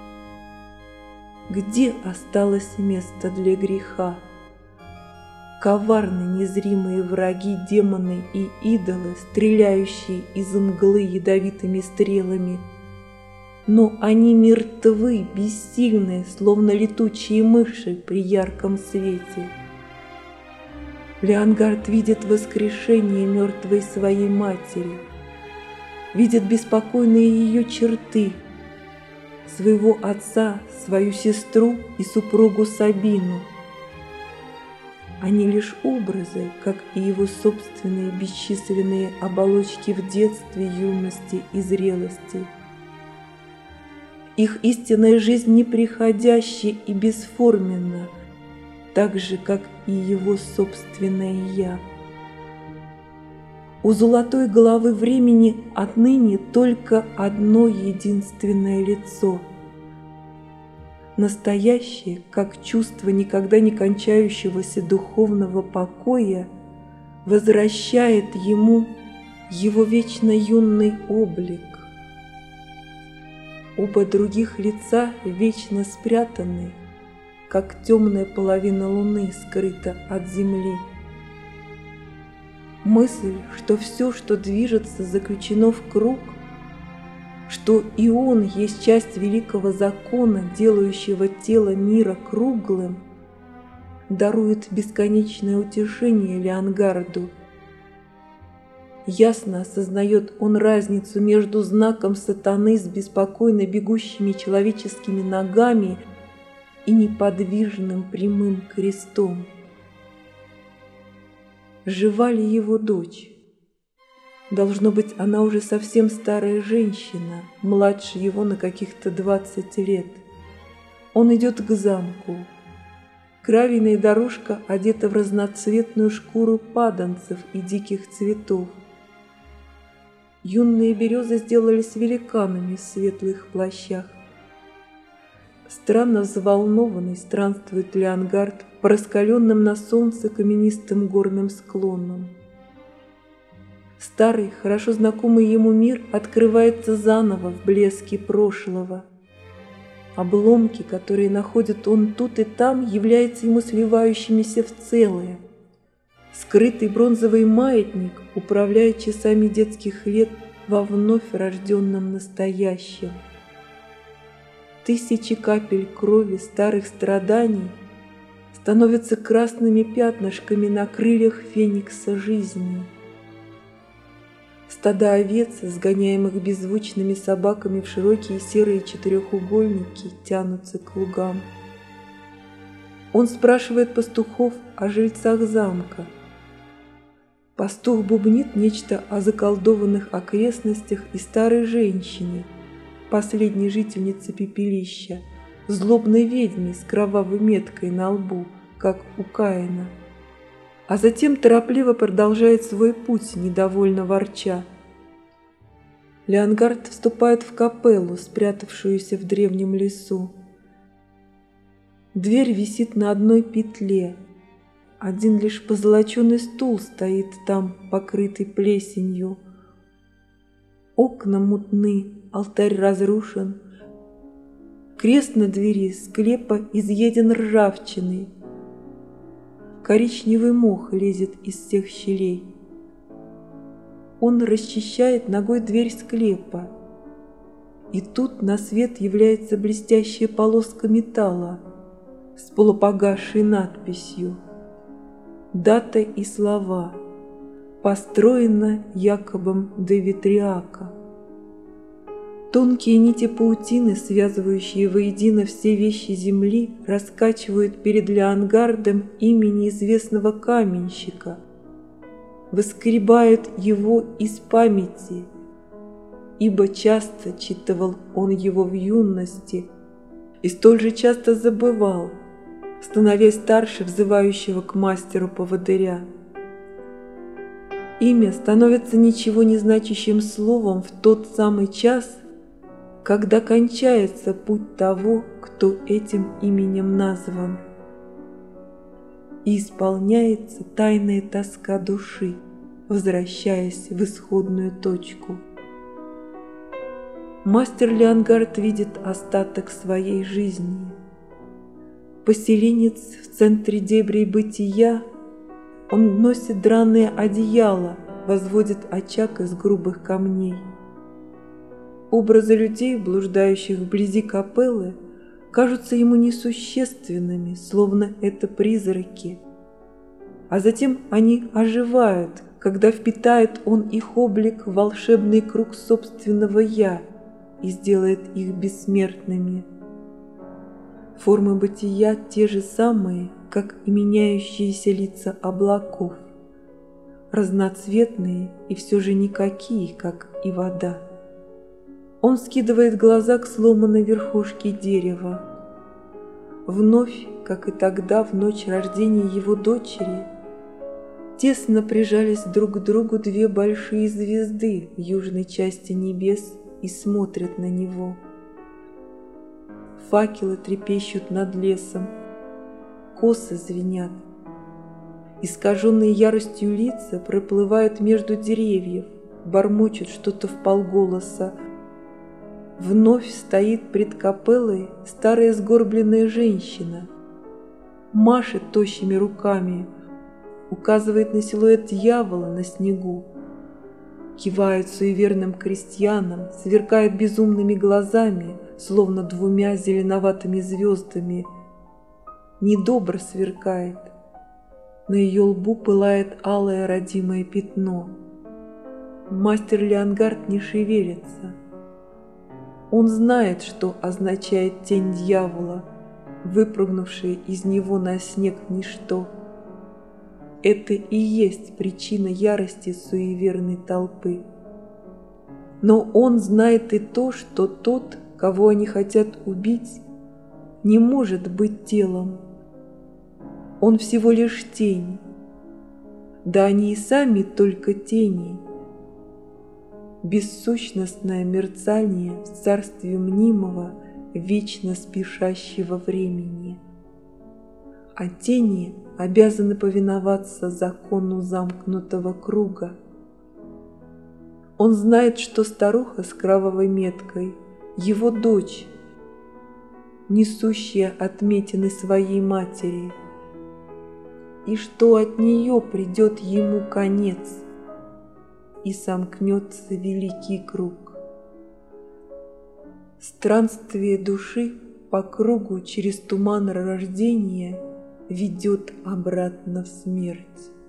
Где осталось место для греха? Коварны незримые враги, демоны и идолы, стреляющие из мглы ядовитыми стрелами. Но они мертвы, бессильные, словно летучие мыши при ярком свете. Леонгард видит воскрешение мертвой своей матери, видит беспокойные ее черты, своего отца, свою сестру и супругу Сабину. Они лишь образы, как и его собственные бесчисленные оболочки в детстве, юности и зрелости. Их истинная жизнь неприходяща и бесформенна, так же, как и его собственное «Я». У золотой головы времени отныне только одно единственное лицо. Настоящее, как чувство никогда не кончающегося духовного покоя, возвращает ему его вечно юный облик. Оба других лица вечно спрятаны, как темная половина луны скрыта от земли. Мысль, что все, что движется, заключено в круг, что и он есть часть великого закона, делающего тело мира круглым, дарует бесконечное утешение Леонгарду. Ясно осознает он разницу между знаком сатаны с беспокойно бегущими человеческими ногами и неподвижным прямым крестом. Жива ли его дочь? Должно быть, она уже совсем старая женщина, младше его на каких-то двадцать лет. Он идет к замку. Гравийная дорожка одета в разноцветную шкуру паданцев и диких цветов. Юные березы сделались великанами в светлых плащах. Странно взволнованный странствует Леонгард по раскаленным на солнце каменистым горным склонам. Старый, хорошо знакомый ему мир открывается заново в блеске прошлого. Обломки, которые находит он тут и там, являются ему сливающимися в целое. Скрытый бронзовый маятник управляет часами детских лет во вновь рожденном настоящем. Тысячи капель крови старых страданий становятся красными пятнышками на крыльях феникса жизни. Стада овец, сгоняемых беззвучными собаками в широкие серые четырехугольники, тянутся к лугам. Он спрашивает пастухов о жильцах замка. Пастух бубнит нечто о заколдованных окрестностях и старой женщине, последней жительнице пепелища, злобной ведьме с кровавой меткой на лбу, как у Каина. А затем торопливо продолжает свой путь, недовольно ворча. Леонгард вступает в капеллу, спрятавшуюся в древнем лесу. Дверь висит на одной петле. Один лишь позолоченный стул стоит там, покрытый плесенью. Окна мутны, алтарь разрушен. Крест на двери склепа изъеден ржавчиной. Коричневый мох лезет из всех щелей. Он расчищает ногой дверь склепа. И тут на свет является блестящая полоска металла с полупогасшей надписью. Дата и слова. Построено Якобом де Витриака. Тонкие нити паутины, связывающие воедино все вещи земли, раскачивают перед Леонгардом имя неизвестного каменщика, выскребают его из памяти, ибо часто читывал он его в юности и столь же часто забывал, становясь старше взывающего к мастеру поводыря. Имя становится ничего не значащим словом в тот самый час, когда кончается путь того, кто этим именем назван, и исполняется тайная тоска души, возвращаясь в исходную точку. Мастер Леонгард видит остаток своей жизни. Поселенец в центре дебрей бытия, он носит драное одеяло, возводит очаг из грубых камней. Образы людей, блуждающих вблизи капеллы, кажутся ему несущественными, словно это призраки. А затем они оживают, когда впитает он их облик в волшебный круг собственного «я» и сделает их бессмертными. Формы бытия те же самые, как и меняющиеся лица облаков, разноцветные и все же никакие, как и вода. Он скидывает глаза к сломанной верхушке дерева. Вновь, как и тогда, в ночь рождения его дочери, тесно прижались друг к другу две большие звезды в южной части небес и смотрят на него. Факелы трепещут над лесом, косы звенят. Искаженные яростью лица проплывают между деревьев, бормочут что-то вполголоса. Вновь стоит пред капеллой старая сгорбленная женщина, машет тощими руками, указывает на силуэт дьявола на снегу, кивает суеверным крестьянам, сверкает безумными глазами, словно двумя зеленоватыми звездами. Недобро сверкает. На ее лбу пылает алое родимое пятно. Мастер Леонгард не шевелится. Он знает, что означает тень дьявола, выпрыгнувшая из него на снег ничто. Это и есть причина ярости суеверной толпы. Но он знает и то, что тот, кого они хотят убить, не может быть телом. Он всего лишь тень. Да они и сами только тени. Бессущностное мерцание в царстве мнимого, вечно спешащего времени. А тени обязаны повиноваться закону замкнутого круга. Он знает, что старуха с кровавой меткой – его дочь, несущая отметины своей матери. и что от нее придет ему конец, и сомкнется великий круг. Странствие души по кругу через туман рождения ведет обратно в смерть.